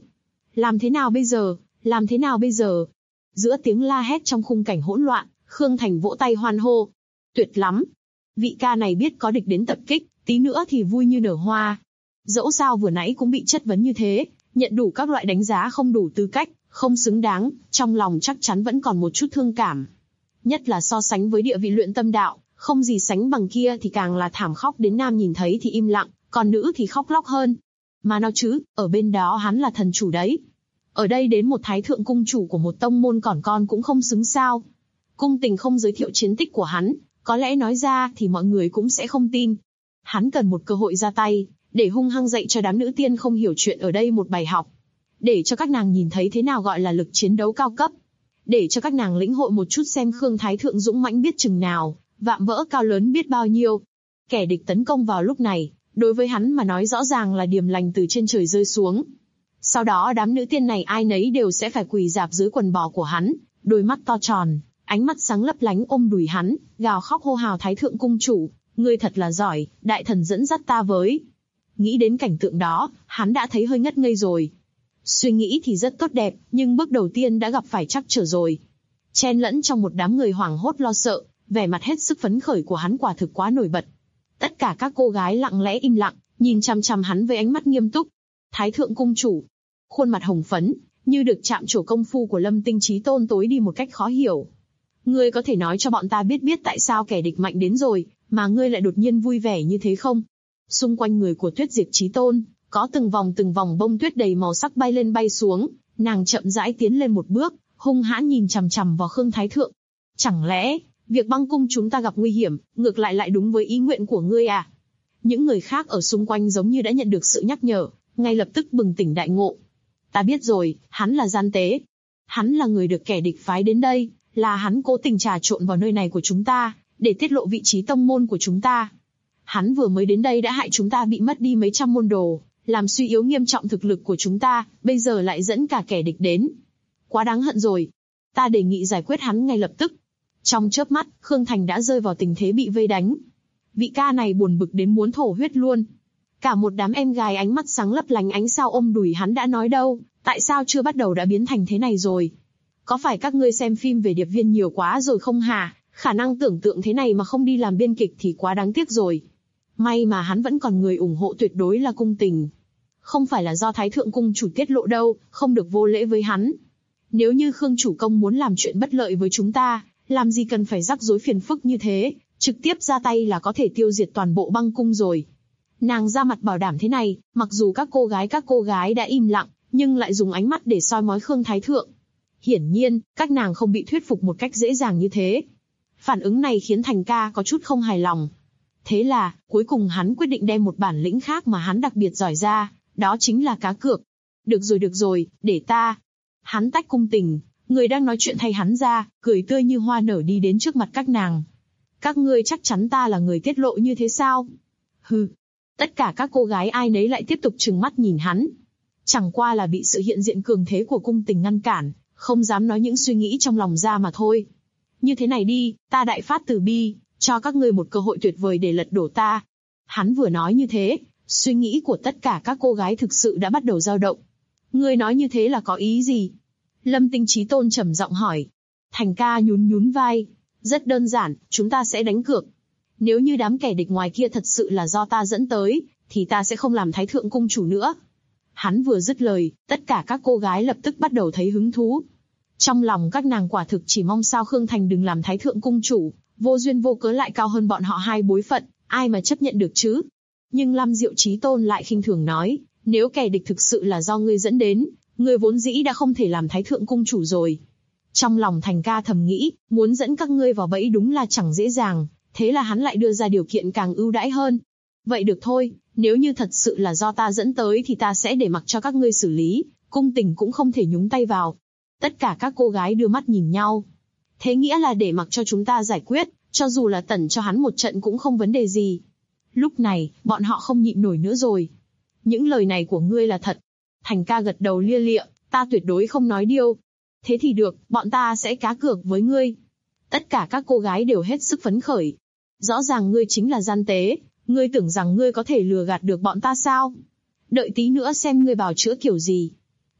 Làm thế nào bây giờ? Làm thế nào bây giờ? Giữa tiếng la hét trong khung cảnh hỗn loạn, Khương Thành vỗ tay hoan hô. Tuyệt lắm! Vị ca này biết có địch đến tập kích, tí nữa thì vui như nở hoa. Dẫu sao vừa nãy cũng bị chất vấn như thế, nhận đủ các loại đánh giá không đủ tư cách, không xứng đáng, trong lòng chắc chắn vẫn còn một chút thương cảm. Nhất là so sánh với địa vị luyện tâm đạo, không gì sánh bằng kia thì càng là thảm khóc đến nam nhìn thấy thì im lặng, còn nữ thì khóc lóc hơn. Mà nào chứ, ở bên đó hắn là thần chủ đấy. Ở đây đến một thái thượng cung chủ của một tông môn còn con cũng không xứng sao. Cung Tình không giới thiệu chiến tích của hắn, có lẽ nói ra thì mọi người cũng sẽ không tin. Hắn cần một cơ hội ra tay, để hung hăng dạy cho đám nữ tiên không hiểu chuyện ở đây một bài học. Để cho các nàng nhìn thấy thế nào gọi là lực chiến đấu cao cấp. Để cho các nàng lĩnh hội một chút xem Khương Thái Thượng dũng mãnh biết chừng nào, vạm vỡ cao lớn biết bao nhiêu. Kẻ địch tấn công vào lúc này, đối với hắn mà nói rõ ràng là điềm lành từ trên trời rơi xuống. Sau đó đám nữ tiên này ai nấy đều sẽ phải quỳ rạp dưới quần bò của hắn, đôi mắt to tròn, ánh mắt sáng lấp lánh ôm đùi hắn, gào khóc hô hào Thái Thượng cung chủ, ngươi thật là giỏi, đại thần dẫn dắt ta với. Nghĩ đến cảnh tượng đó, hắn đã thấy hơi ngất ngây rồi. Suy nghĩ thì rất tốt đẹp, nhưng bước đầu tiên đã gặp phải trắc trở rồi. Chen lẫn trong một đám người hoảng hốt lo sợ, vẻ mặt hết sức phấn khởi của hắn quả thực quá nổi bật. Tất cả các cô gái lặng lẽ im lặng, nhìn chằm chằm hắn với ánh mắt nghiêm túc. Thái Thượng cung chủ, khuôn mặt hồng phấn, như được chạm trổ công phu của Lâm Tinh Chí Tôn tối đi một cách khó hiểu. Ngươi có thể nói cho bọn ta biết tại sao kẻ địch mạnh đến rồi, mà ngươi lại đột nhiên vui vẻ như thế không? Xung quanh người của Tuyết Diệp Chí Tôn, có từng vòng bông tuyết đầy màu sắc bay lên bay xuống, nàng chậm rãi tiến lên một bước, hung hãn nhìn chằm chằm vào Khương Thái Thượng. Chẳng lẽ, việc băng cung chúng ta gặp nguy hiểm, ngược lại đúng với ý nguyện của ngươi à? Những người khác ở xung quanh giống như đã nhận được sự nhắc nhở, ngay lập tức bừng tỉnh đại ngộ. Ta biết rồi, hắn là gian tế. Hắn là người được kẻ địch phái đến đây, là hắn cố tình trà trộn vào nơi này của chúng ta, để tiết lộ vị trí tông môn của chúng ta. Hắn vừa mới đến đây đã hại chúng ta bị mất đi mấy trăm môn đồ, làm suy yếu nghiêm trọng thực lực của chúng ta, bây giờ lại dẫn cả kẻ địch đến. Quá đáng hận rồi. Ta đề nghị giải quyết hắn ngay lập tức. Trong chớp mắt, Khương Thành đã rơi vào tình thế bị vây đánh. Vị ca này buồn bực đến muốn thổ huyết luôn. Cả một đám em gái ánh mắt sáng lấp lánh ánh sao ôm đùi hắn đã nói đâu, tại sao chưa bắt đầu đã biến thành thế này rồi? Có phải các ngươi xem phim về điệp viên nhiều quá rồi không hả? Khả năng tưởng tượng thế này mà không đi làm biên kịch thì quá đáng tiếc rồi. May mà hắn vẫn còn người ủng hộ tuyệt đối là Cung Tình. Không phải là do Thái Thượng cung chủ tiết lộ đâu, không được vô lễ với hắn. Nếu như Khương chủ công muốn làm chuyện bất lợi với chúng ta, làm gì cần phải rắc rối phiền phức như thế, trực tiếp ra tay là có thể tiêu diệt toàn bộ băng cung rồi. Nàng ra mặt bảo đảm thế này, mặc dù các cô gái đã im lặng, nhưng lại dùng ánh mắt để soi mói Khương Thái Thượng. Hiển nhiên, các nàng không bị thuyết phục một cách dễ dàng như thế. Phản ứng này khiến Thành ca có chút không hài lòng. Thế là, cuối cùng hắn quyết định đem một bản lĩnh khác mà hắn đặc biệt giỏi ra, đó chính là cá cược. Được rồi, để ta. Hắn tách Cung Tình, người đang nói chuyện thay hắn ra, cười tươi như hoa nở đi đến trước mặt các nàng. Các ngươi chắc chắn ta là người tiết lộ như thế sao? Hừ. Tất cả các cô gái ai nấy lại tiếp tục trừng mắt nhìn hắn. Chẳng qua là bị sự hiện diện cường thế của Cung Tình ngăn cản, không dám nói những suy nghĩ trong lòng ra mà thôi. Như thế này đi, ta đại phát từ bi, cho các ngươi một cơ hội tuyệt vời để lật đổ ta. Hắn vừa nói như thế, suy nghĩ của tất cả các cô gái thực sự đã bắt đầu dao động. Ngươi nói như thế là có ý gì? Lâm Tinh Chí Tôn trầm giọng hỏi. Thành ca nhún vai. Rất đơn giản, chúng ta sẽ đánh cược. Nếu như đám kẻ địch ngoài kia thật sự là do ta dẫn tới, thì ta sẽ không làm Thái Thượng cung chủ nữa. Hắn vừa dứt lời, tất cả các cô gái lập tức bắt đầu thấy hứng thú. Trong lòng các nàng quả thực chỉ mong sao Khương Thành đừng làm Thái Thượng cung chủ, vô duyên vô cớ lại cao hơn bọn họ 2 bối phận, ai mà chấp nhận được chứ? Nhưng Lam Diệu Chí Tôn lại khinh thường nói, nếu kẻ địch thực sự là do ngươi dẫn đến, ngươi vốn dĩ đã không thể làm Thái Thượng cung chủ rồi. Trong lòng Thành ca thầm nghĩ, muốn dẫn các ngươi vào bẫy đúng là chẳng dễ dàng, thế là hắn lại đưa ra điều kiện càng ưu đãi hơn. Vậy được thôi, nếu như thật sự là do ta dẫn tới thì ta sẽ để mặc cho các ngươi xử lý, Cung Tình cũng không thể nhúng tay vào. Tất cả các cô gái đưa mắt nhìn nhau. Thế nghĩa là để mặc cho chúng ta giải quyết, cho dù là tẩn cho hắn một trận cũng không vấn đề gì. Lúc này, bọn họ không nhịn nổi nữa rồi. Những lời này của ngươi là thật. Thành ca gật đầu lia lịa, ta tuyệt đối không nói điêu. Thế thì được, bọn ta sẽ cá cược với ngươi. Tất cả các cô gái đều hết sức phấn khởi. Rõ ràng ngươi chính là gian tế, ngươi tưởng rằng ngươi có thể lừa gạt được bọn ta sao? Đợi tí nữa xem ngươi bào chữa kiểu gì.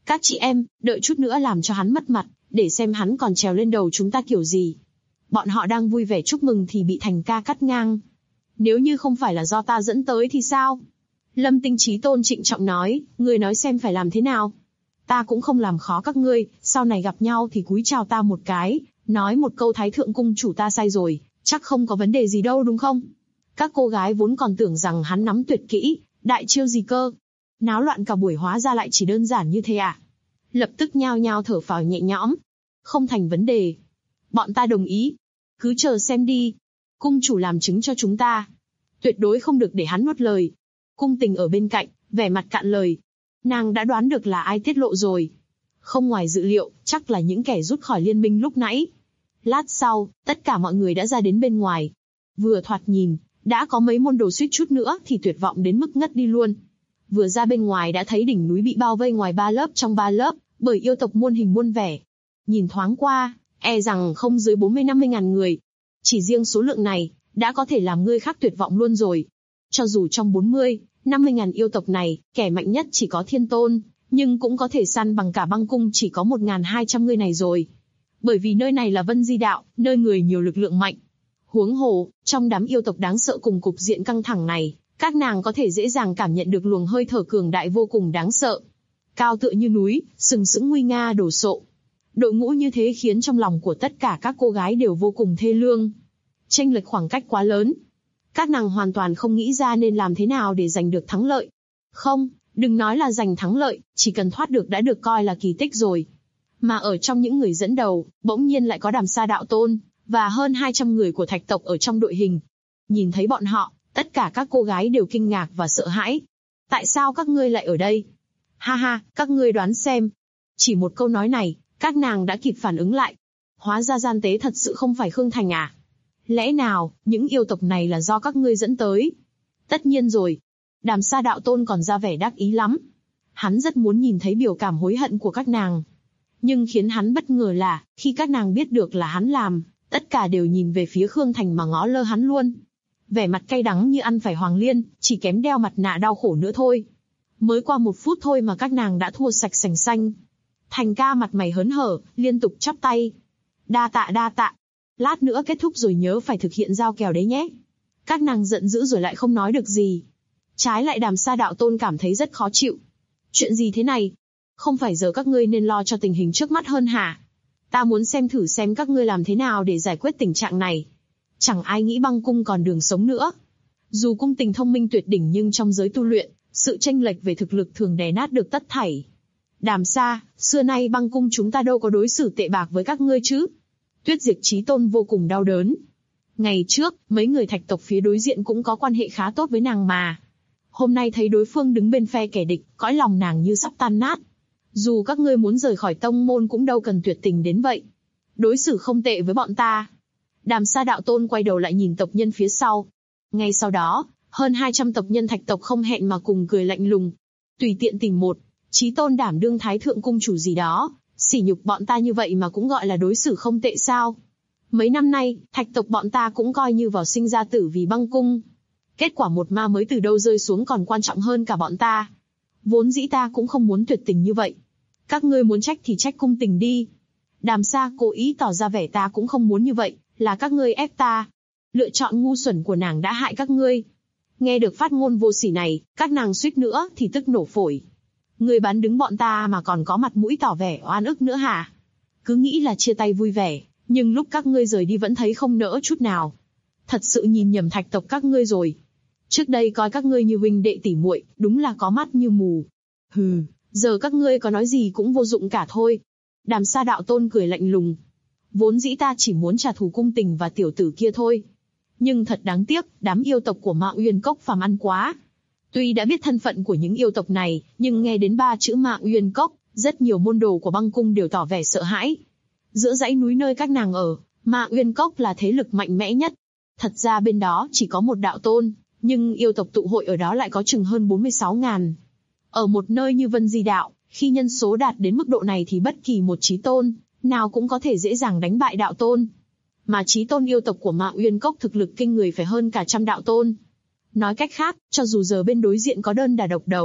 Các chị em, đợi chút nữa làm cho hắn mất mặt, để xem hắn còn trèo lên đầu chúng ta kiểu gì. Bọn họ đang vui vẻ chúc mừng thì bị Thành ca cắt ngang. Nếu như không phải là do ta dẫn tới thì sao? Lâm Tinh Chí Tôn trịnh trọng nói, ngươi nói xem phải làm thế nào. Ta cũng không làm khó các ngươi, sau này gặp nhau thì cúi chào ta một cái, nói một câu Thái Thượng Cung chủ ta sai rồi, chắc không có vấn đề gì đâu đúng không? Các cô gái vốn còn tưởng rằng hắn nắm tuyệt kỹ, đại chiêu gì cơ. Náo loạn cả buổi hóa ra lại chỉ đơn giản như thế à? Lập tức nhao nhao thở phào nhẹ nhõm. Không thành vấn đề. Bọn ta đồng ý. Cứ chờ xem đi. Cung chủ làm chứng cho chúng ta. Tuyệt đối không được để hắn nuốt lời. Cung Tình ở bên cạnh, vẻ mặt cạn lời. Nàng đã đoán được là ai tiết lộ rồi. Không ngoài dự liệu, chắc là những kẻ rút khỏi liên minh lúc nãy. Lát sau, tất cả mọi người đã ra đến bên ngoài. Vừa thoạt nhìn, đã có mấy môn đồ suýt chút nữa thì tuyệt vọng đến mức ngất đi luôn. Vừa ra bên ngoài đã thấy đỉnh núi bị bao vây ngoài 3 lớp trong 3 lớp, bởi yêu tộc muôn hình muôn vẻ. Nhìn thoáng qua, e rằng không dưới 40-50 ngàn người. Chỉ riêng số lượng này, đã có thể làm người khác tuyệt vọng luôn rồi. Cho dù trong 40-50 ngàn yêu tộc này, kẻ mạnh nhất chỉ có Thiên Tôn, nhưng cũng có thể săn bằng cả băng cung chỉ có 1.200 người này rồi. Bởi vì nơi này là Vân Di Đạo, nơi người nhiều lực lượng mạnh. Huống hồ, trong đám yêu tộc đáng sợ cùng cục diện căng thẳng này, các nàng có thể dễ dàng cảm nhận được luồng hơi thở cường đại vô cùng đáng sợ. Cao tựa như núi, sừng sững nguy nga đổ sộ. Đội ngũ như thế khiến trong lòng của tất cả các cô gái đều vô cùng thê lương. Chênh lệch khoảng cách quá lớn. Các nàng hoàn toàn không nghĩ ra nên làm thế nào để giành được thắng lợi. Không, đừng nói là giành thắng lợi, chỉ cần thoát được đã được coi là kỳ tích rồi. Mà ở trong những người dẫn đầu, bỗng nhiên lại có Đàm Sa Đạo Tôn, và hơn 200 người của Thạch tộc ở trong đội hình. Nhìn thấy bọn họ, tất cả các cô gái đều kinh ngạc và sợ hãi. Tại sao các ngươi lại ở đây? Ha ha, các ngươi đoán xem. Chỉ một câu nói này, các nàng đã kịp phản ứng lại. Hóa ra gian tế thật sự không phải Khương Thành à? Lẽ nào, những yêu tộc này là do các ngươi dẫn tới? Tất nhiên rồi. Đàm Sa Đạo Tôn còn ra vẻ đắc ý lắm. Hắn rất muốn nhìn thấy biểu cảm hối hận của các nàng. Nhưng khiến hắn bất ngờ là, khi các nàng biết được là hắn làm, tất cả đều nhìn về phía Khương Thành mà ngó lơ hắn luôn. Vẻ mặt cay đắng như ăn phải hoàng liên, chỉ kém đeo mặt nạ đau khổ nữa thôi. Mới qua 1 phút thôi mà các nàng đã thua sạch sành xanh. Thành ca mặt mày hớn hở, liên tục chắp tay. Đa tạ. Lát nữa kết thúc rồi nhớ phải thực hiện giao kèo đấy nhé. Các nàng giận dữ rồi lại không nói được gì. Trái lại Đàm Sa Đạo Tôn cảm thấy rất khó chịu. Chuyện gì thế này? Không phải giờ các ngươi nên lo cho tình hình trước mắt hơn hả? Ta muốn thử xem các ngươi làm thế nào để giải quyết tình trạng này. Chẳng ai nghĩ băng cung còn đường sống nữa. Dù Cung Tình thông minh tuyệt đỉnh nhưng trong giới tu luyện, sự chênh lệch về thực lực thường đè nát được tất thảy. Đàm Sa, xưa nay băng cung chúng ta đâu có đối xử tệ bạc với các ngươi chứ? Tuyết Diệt Chí Tôn vô cùng đau đớn. Ngày trước, mấy người Thạch tộc phía đối diện cũng có quan hệ khá tốt với nàng mà. Hôm nay thấy đối phương đứng bên phe kẻ địch, cõi lòng nàng như sắp tan nát. Dù các ngươi muốn rời khỏi tông môn cũng đâu cần tuyệt tình đến vậy. Đối xử không tệ với bọn ta. Đàm Sa Đạo Tôn quay đầu lại nhìn tộc nhân phía sau. Ngay sau đó, hơn 200 tộc nhân Thạch tộc không hẹn mà cùng cười lạnh lùng. Tùy tiện tìm một, Chí Tôn đảm đương Thái Thượng Cung chủ gì đó, sỉ nhục bọn ta như vậy mà cũng gọi là đối xử không tệ sao? Mấy năm nay, Thạch tộc bọn ta cũng coi như vào sinh ra tử vì băng cung. Kết quả một ma mới từ đâu rơi xuống còn quan trọng hơn cả bọn ta. Vốn dĩ ta cũng không muốn tuyệt tình như vậy. Các ngươi muốn trách thì trách Cung Tình đi. Đàm Sa cố ý tỏ ra vẻ ta cũng không muốn như vậy, là các ngươi ép ta. Lựa chọn ngu xuẩn của nàng đã hại các ngươi. Nghe được phát ngôn vô sỉ này, các nàng suýt nữa thì tức nổ phổi. Ngươi bán đứng bọn ta mà còn có mặt mũi tỏ vẻ oan ức nữa hả? Cứ nghĩ là chia tay vui vẻ, nhưng lúc các ngươi rời đi vẫn thấy không nỡ chút nào. Thật sự nhìn nhầm Thạch tộc các ngươi rồi. Trước đây coi các ngươi như huynh đệ tỷ muội, đúng là có mắt như mù. Hừ, giờ các ngươi có nói gì cũng vô dụng cả thôi. Đàm Sa Đạo Tôn cười lạnh lùng. Vốn dĩ ta chỉ muốn trả thù Cung Tình và tiểu tử kia thôi. Nhưng thật đáng tiếc, đám yêu tộc của Mạo Uyên Cốc phàm ăn quá. Tuy đã biết thân phận của những yêu tộc này, nhưng nghe đến 3 chữ Mạo Uyên Cốc, rất nhiều môn đồ của băng cung đều tỏ vẻ sợ hãi. Giữa dãy núi nơi các nàng ở, Mạo Uyên Cốc là thế lực mạnh mẽ nhất. Thật ra bên đó chỉ có một đạo tôn, nhưng yêu tộc tụ hội ở đó lại có chừng hơn 46.000. Ở một nơi như Vân Di Đạo, khi nhân số đạt đến mức độ này thì bất kỳ một chí tôn nào cũng có thể dễ dàng đánh bại đạo tôn. Mà chí tôn yêu tộc của Mạo Uyên Cốc thực lực kinh người phải hơn cả trăm đạo tôn. Nói cách khác, cho dù giờ bên đối diện có đơn đà độc đấu,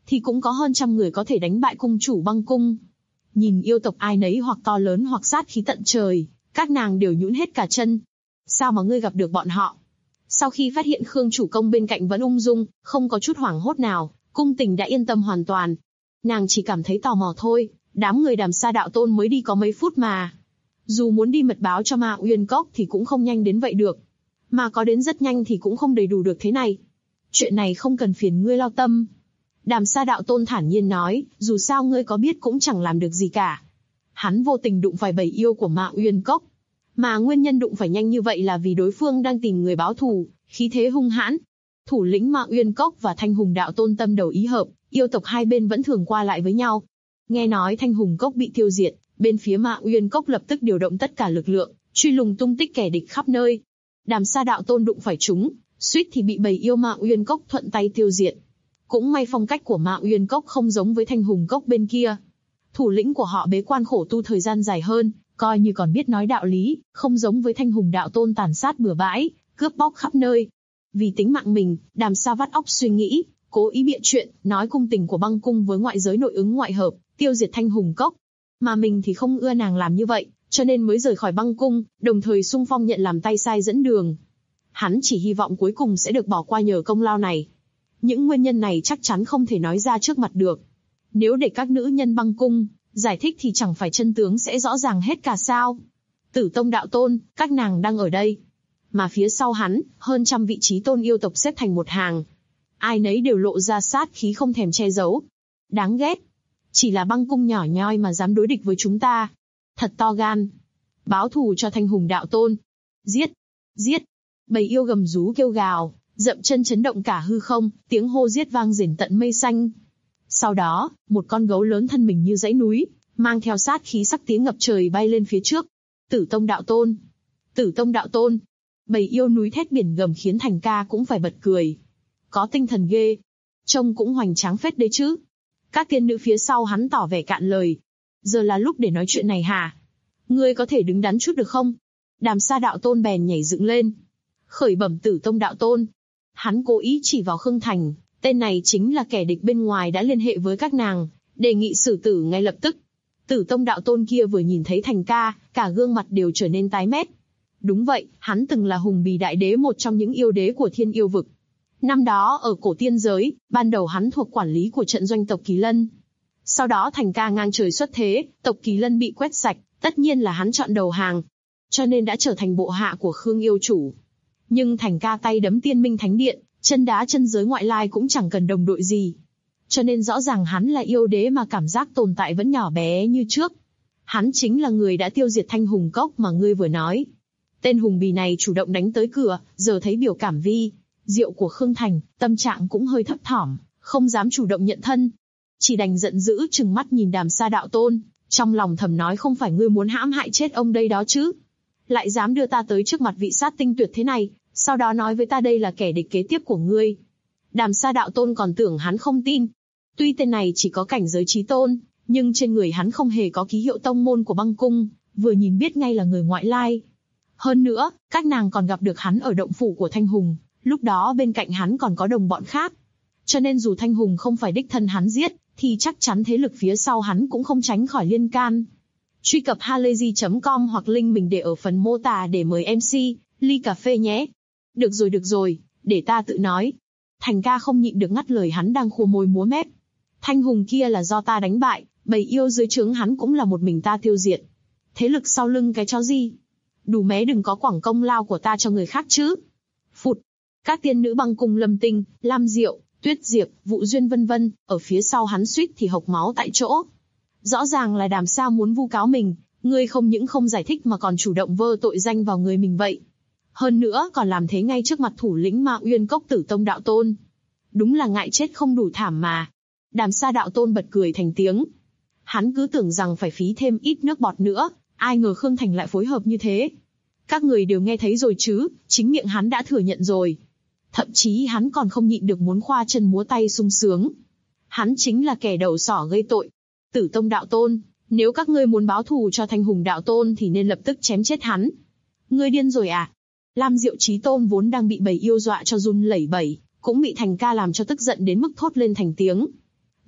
thì cũng có hơn trăm người có thể đánh bại cung chủ băng cung. Nhìn yêu tộc ai nấy hoặc to lớn hoặc sát khí tận trời, các nàng đều nhũn hết cả chân. Sao mà ngươi gặp được bọn họ? Sau khi phát hiện Khương chủ công bên cạnh vẫn ung dung, không có chút hoảng hốt nào, Cung Tình đã yên tâm hoàn toàn. Nàng chỉ cảm thấy tò mò thôi, đám người Đàm Sa đạo tôn mới đi có mấy phút mà. Dù muốn đi mật báo cho Ma Uyên Cốc thì cũng không nhanh đến vậy được. Mà có đến rất nhanh thì cũng không đầy đủ được thế này. Chuyện này không cần phiền ngươi lo tâm. Đàm Sa đạo tôn thản nhiên nói, dù sao ngươi có biết cũng chẳng làm được gì cả. Hắn vô tình đụng phải bầy yêu của Ma Uyên Cốc. Mà nguyên nhân đụng phải nhanh như vậy là vì đối phương đang tìm người báo thù, khí thế hung hãn. Thủ lĩnh Ma Uyên Cốc và Thanh Hùng đạo tôn tâm đầu ý hợp, yêu tộc hai bên vẫn thường qua lại với nhau. Nghe nói Thanh Hùng Cốc bị tiêu diệt, bên phía Ma Uyên Cốc lập tức điều động tất cả lực lượng, truy lùng tung tích kẻ địch khắp nơi. Đàm Sa đạo tôn đụng phải chúng, suýt thì bị bầy yêu Ma Uyên Cốc thuận tay tiêu diệt. Cũng may phong cách của Ma Uyên Cốc không giống với Thanh Hùng Cốc bên kia. Thủ lĩnh của họ bế quan khổ tu thời gian dài hơn, coi như còn biết nói đạo lý, không giống với Thanh Hùng đạo tôn tàn sát bừa bãi, cướp bóc khắp nơi. Vì tính mạng mình, Đàm Sa vắt óc suy nghĩ, cố ý bịa chuyện, nói cung tình của băng cung với ngoại giới nội ứng ngoại hợp, tiêu diệt Thanh Hùng Cốc. Mà mình thì không ưa nàng làm như vậy, cho nên mới rời khỏi băng cung, đồng thời xung phong nhận làm tay sai dẫn đường. Hắn chỉ hy vọng cuối cùng sẽ được bỏ qua nhờ công lao này. Những nguyên nhân này chắc chắn không thể nói ra trước mặt được. Nếu để các nữ nhân băng cung giải thích thì chẳng phải chân tướng sẽ rõ ràng hết cả sao? Tử Tông đạo tôn, các nàng đang ở đây. Mà phía sau hắn, hơn trăm vị trí tôn yêu tộc xếp thành một hàng. Ai nấy đều lộ ra sát khí không thèm che giấu. Đáng ghét. Chỉ là băng cung nhỏ nhoi mà dám đối địch với chúng ta. Thật to gan. Báo thù cho Thanh Hùng đạo tôn. Giết! Giết! Bầy yêu gầm rú kêu gào, dậm chân chấn động cả hư không, tiếng hô giết vang rền tận mây xanh. Sau đó, một con gấu lớn thân mình như dãy núi, mang theo sát khí sắc tiếng ngập trời bay lên phía trước. Tử Tông đạo tôn! Tử Tông đạo tôn! Bầy yêu núi thét biển gầm khiến Thành Ca cũng phải bật cười. Có tinh thần ghê. Trông cũng hoành tráng phết đấy chứ. Các tiên nữ phía sau hắn tỏ vẻ cạn lời. Giờ là lúc để nói chuyện này hả? Ngươi có thể đứng đắn chút được không? Đàm Sa đạo tôn bèn nhảy dựng lên. Khởi bẩm Tử Tông đạo tôn. Hắn cố ý chỉ vào Khương Thành, tên này chính là kẻ địch bên ngoài đã liên hệ với các nàng, đề nghị xử tử ngay lập tức. Tử Tông đạo tôn kia vừa nhìn thấy Thành Ca, cả gương mặt đều trở nên tái mét. Đúng vậy, hắn từng là hùng bì đại đế, một trong những yêu đế của thiên yêu vực. Năm đó ở cổ tiên giới, ban đầu hắn thuộc quản lý của trận doanh tộc Kỳ Lân. Sau đó Thành Ca ngang trời xuất thế, tộc Kỳ Lân bị quét sạch, tất nhiên là hắn chọn đầu hàng. Cho nên đã trở thành bộ hạ của Khương yêu chủ. Nhưng Thành Ca tay đấm Tiên Minh Thánh Điện, chân đá chân giới ngoại lai cũng chẳng cần đồng đội gì. Cho nên rõ ràng hắn là yêu đế mà cảm giác tồn tại vẫn nhỏ bé như trước. Hắn chính là người đã tiêu diệt Thanh Hùng Cốc mà ngươi vừa nói. Tên hùng bì này chủ động đánh tới cửa, giờ thấy biểu cảm vi diệu của Khương Thành, tâm trạng cũng hơi thấp thỏm, không dám chủ động nhận thân. Chỉ đành giận dữ trừng mắt nhìn Đàm Sa đạo tôn, trong lòng thầm nói không phải ngươi muốn hãm hại chết ông đây đó chứ. Lại dám đưa ta tới trước mặt vị sát tinh tuyệt thế này, sau đó nói với ta đây là kẻ địch kế tiếp của ngươi. Đàm Sa đạo tôn còn tưởng hắn không tin. Tuy tên này chỉ có cảnh giới chí tôn, nhưng trên người hắn không hề có ký hiệu tông môn của băng cung, vừa nhìn biết ngay là người ngoại lai. Hơn nữa, các nàng còn gặp được hắn ở động phủ của Thanh Hùng, lúc đó bên cạnh hắn còn có đồng bọn khác. Cho nên dù Thanh Hùng không phải đích thân hắn giết, thì chắc chắn thế lực phía sau hắn cũng không tránh khỏi liên can. Truy cập halayzi.com hoặc link mình để ở phần mô tả để mời MC, ly cà phê nhé. Được rồi, để ta tự nói. Thành Ca không nhịn được ngắt lời hắn đang khua môi múa mép. Thanh Hùng kia là do ta đánh bại, bầy yêu dưới trướng hắn cũng là một mình ta tiêu diệt. Thế lực sau lưng cái chó gì? Đủ mé đừng có quẳng công lao của ta cho người khác chứ. Phụt. Các tiên nữ băng cung Lâm Tinh, Lam Diệu, Tuyết Diệp, Vụ Duyên vân vân, ở phía sau hắn suýt thì hộc máu tại chỗ. Rõ ràng là Đàm Sa muốn vu cáo mình, ngươi không những không giải thích mà còn chủ động vơ tội danh vào người mình vậy. Hơn nữa còn làm thế ngay trước mặt thủ lĩnh Ma Uyên Cốc Tử Tông đạo tôn. Đúng là ngại chết không đủ thảm mà. Đàm Sa đạo tôn bật cười thành tiếng. Hắn cứ tưởng rằng phải phí thêm ít nước bọt nữa, ai ngờ Khương Thành lại phối hợp như thế. Các người đều nghe thấy rồi chứ, chính miệng hắn đã thừa nhận rồi. Thậm chí hắn còn không nhịn được muốn khoa chân múa tay sung sướng. Hắn chính là kẻ đầu sỏ gây tội. Tử Tông đạo tôn, nếu các ngươi muốn báo thù cho Thanh Hùng đạo tôn thì nên lập tức chém chết hắn. Ngươi điên rồi à? Lam Diệu Chí Tôn vốn đang bị bầy yêu dọa cho run lẩy bẩy, cũng bị Thành Ca làm cho tức giận đến mức thốt lên thành tiếng.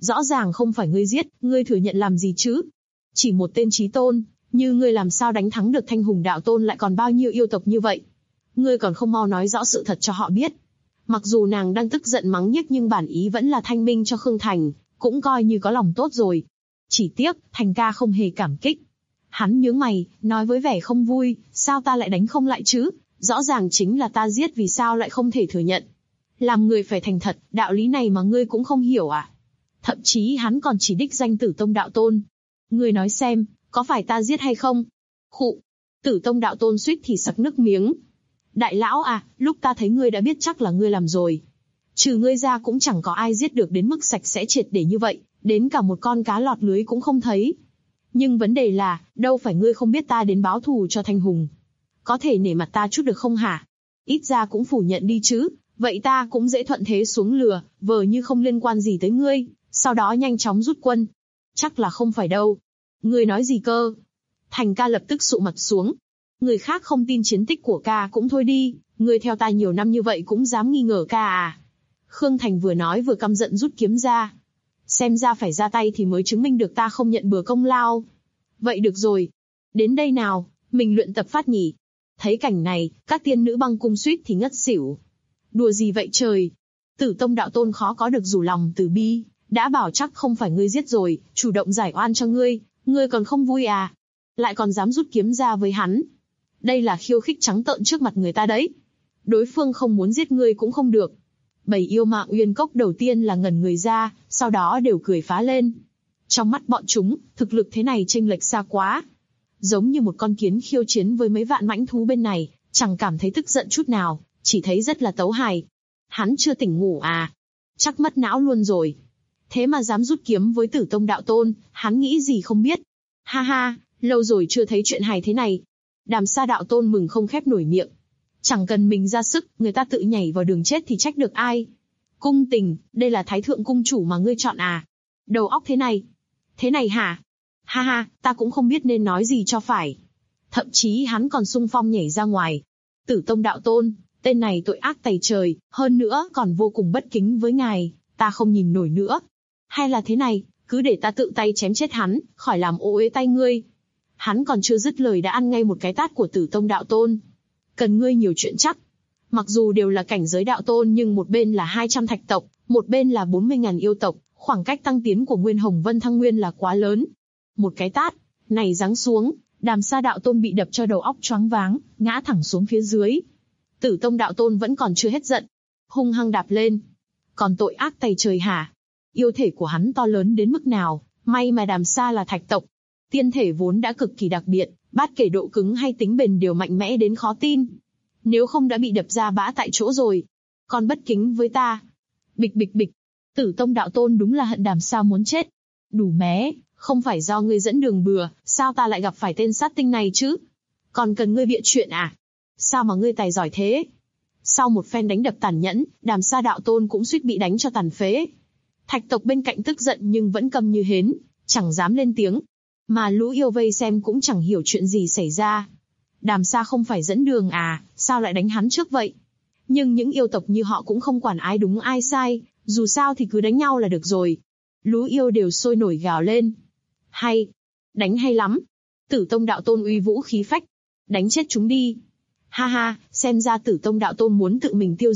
Rõ ràng không phải ngươi giết, ngươi thừa nhận làm gì chứ? Chỉ một tên chí tôn, như ngươi làm sao đánh thắng được Thanh Hùng đạo tôn lại còn bao nhiêu yêu tộc như vậy? Ngươi còn không mau nói rõ sự thật cho họ biết. Mặc dù nàng đang tức giận mắng nhiếc nhưng bản ý vẫn là thanh minh cho Khương Thành, cũng coi như có lòng tốt rồi. Chỉ tiếc, Thành ca không hề cảm kích. Hắn nhướng mày, nói với vẻ không vui, sao ta lại đánh không lại chứ? Rõ ràng chính là ta giết, vì sao lại không thể thừa nhận? Làm người phải thành thật, đạo lý này mà ngươi cũng không hiểu à? Thậm chí hắn còn chỉ đích danh Tử Tông đạo tôn. Ngươi nói xem, có phải ta giết hay không? Khụ. Tử Tông đạo tôn suýt thì sặc nước miếng. Đại lão à, lúc ta thấy ngươi đã biết chắc là ngươi làm rồi. Trừ ngươi ra cũng chẳng có ai giết được đến mức sạch sẽ triệt để như vậy, đến cả một con cá lọt lưới cũng không thấy. Nhưng vấn đề là, đâu phải ngươi không biết ta đến báo thù cho Thanh Hùng. Có thể nể mặt ta chút được không hả? Ít ra cũng phủ nhận đi chứ, vậy ta cũng dễ thuận thế xuống lừa, vờ như không liên quan gì tới ngươi, sau đó nhanh chóng rút quân. Chắc là không phải đâu. Ngươi nói gì cơ? Thành ca lập tức sụ mặt xuống. Người khác không tin chiến tích của ca cũng thôi đi, ngươi theo ta nhiều năm như vậy cũng dám nghi ngờ ca à? Khương Thành vừa nói vừa căm giận rút kiếm ra. Xem ra phải ra tay thì mới chứng minh được ta không nhận bừa công lao. Vậy được rồi. Đến đây nào, mình luyện tập phát nhỉ. Thấy cảnh này, các tiên nữ băng cung suýt thì ngất xỉu. Đùa gì vậy trời? Tử Tông đạo tôn khó có được rủ lòng từ bi, đã bảo chắc không phải ngươi giết rồi, chủ động giải oan cho ngươi, ngươi còn không vui à? Lại còn dám rút kiếm ra với hắn. Đây là khiêu khích trắng trợn trước mặt người ta đấy. Đối phương không muốn giết ngươi cũng không được. Bầy yêu ma Uyên Cốc đầu tiên là ngẩn người ra, sau đó đều cười phá lên. Trong mắt bọn chúng, thực lực thế này chênh lệch xa quá. Giống như một con kiến khiêu chiến với mấy vạn mãnh thú bên này, chẳng cảm thấy tức giận chút nào, chỉ thấy rất là tấu hài. Hắn chưa tỉnh ngủ à? Chắc mất não luôn rồi. Thế mà dám rút kiếm với Tử Tông đạo tôn, hắn nghĩ gì không biết. Ha ha, lâu rồi chưa thấy chuyện hài thế này. Đàm Sa đạo tôn mừng không khép nổi miệng. Chẳng cần mình ra sức, người ta tự nhảy vào đường chết thì trách được ai. Cung Tình, đây là Thái Thượng cung chủ mà ngươi chọn à? Đầu óc thế này. Thế này hả? Ha ha, ta cũng không biết nên nói gì cho phải. Thậm chí hắn còn xung phong nhảy ra ngoài. Tử Tông đạo tôn, tên này tội ác tày trời, hơn nữa còn vô cùng bất kính với ngài, ta không nhìn nổi nữa. Hay là thế này, cứ để ta tự tay chém chết hắn, khỏi làm ô uế tay ngươi. Hắn còn chưa dứt lời đã ăn ngay một cái tát của Tử Tông đạo tôn. Cần ngươi nhiều chuyện chắc. Mặc dù đều là cảnh giới đạo tôn nhưng một bên là 200 thạch tộc, một bên là 40.000 yêu tộc, khoảng cách tăng tiến của Nguyên Hồng Vân Thăng Nguyên là quá lớn. Một cái tát này giáng xuống, Đàm Sa đạo tôn bị đập cho đầu óc choáng váng, ngã thẳng xuống phía dưới. Tử Tông đạo tôn vẫn còn chưa hết giận, hung hăng đạp lên. Còn tội ác tày trời hả? Yêu thể của hắn to lớn đến mức nào, may mà Đàm Sa là thạch tộc. Tiên thể vốn đã cực kỳ đặc biệt, bát kể độ cứng hay tính bền đều mạnh mẽ đến khó tin. Nếu không đã bị đập ra bã tại chỗ rồi. Còn bất kính với ta. Bịch bịch bịch. Tử Tông đạo tôn đúng là hận Đàm Sa muốn chết. Đủ mé, không phải do ngươi dẫn đường bừa, sao ta lại gặp phải tên sát tinh này chứ? Còn cần ngươi bịa chuyện à? Sao mà ngươi tài giỏi thế? Sau một phen đánh đập tàn nhẫn, Đàm Sa đạo tôn cũng suýt bị đánh cho tàn phế. Thạch tộc bên cạnh tức giận nhưng vẫn câm như hến, chẳng dám lên tiếng. Mà lũ yêu vây xem cũng chẳng hiểu chuyện gì xảy ra. Đàm Sa không phải dẫn đường à, sao lại đánh hắn trước vậy? Nhưng những yêu tộc như họ cũng không quản ai đúng ai sai, dù sao thì cứ đánh nhau là được rồi. Lũ yêu đều sôi nổi gào lên. Hay, đánh hay lắm. Tử Tông đạo tôn uy vũ khí phách. Đánh chết chúng đi. Ha ha, xem ra Tử Tông đạo tôn muốn tự mình tiêu diệt.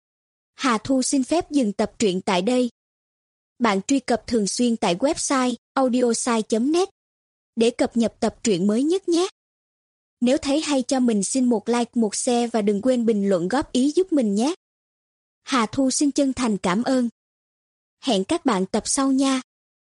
Hà Thu xin phép dừng tập truyện tại đây. Bạn truy cập thường xuyên tại website audiosai.net để cập nhật tập truyện mới nhất nhé. Nếu thấy hay cho mình xin một like, một share và đừng quên bình luận góp ý giúp mình nhé. Hà Thu xin chân thành cảm ơn. Hẹn các bạn tập sau nha.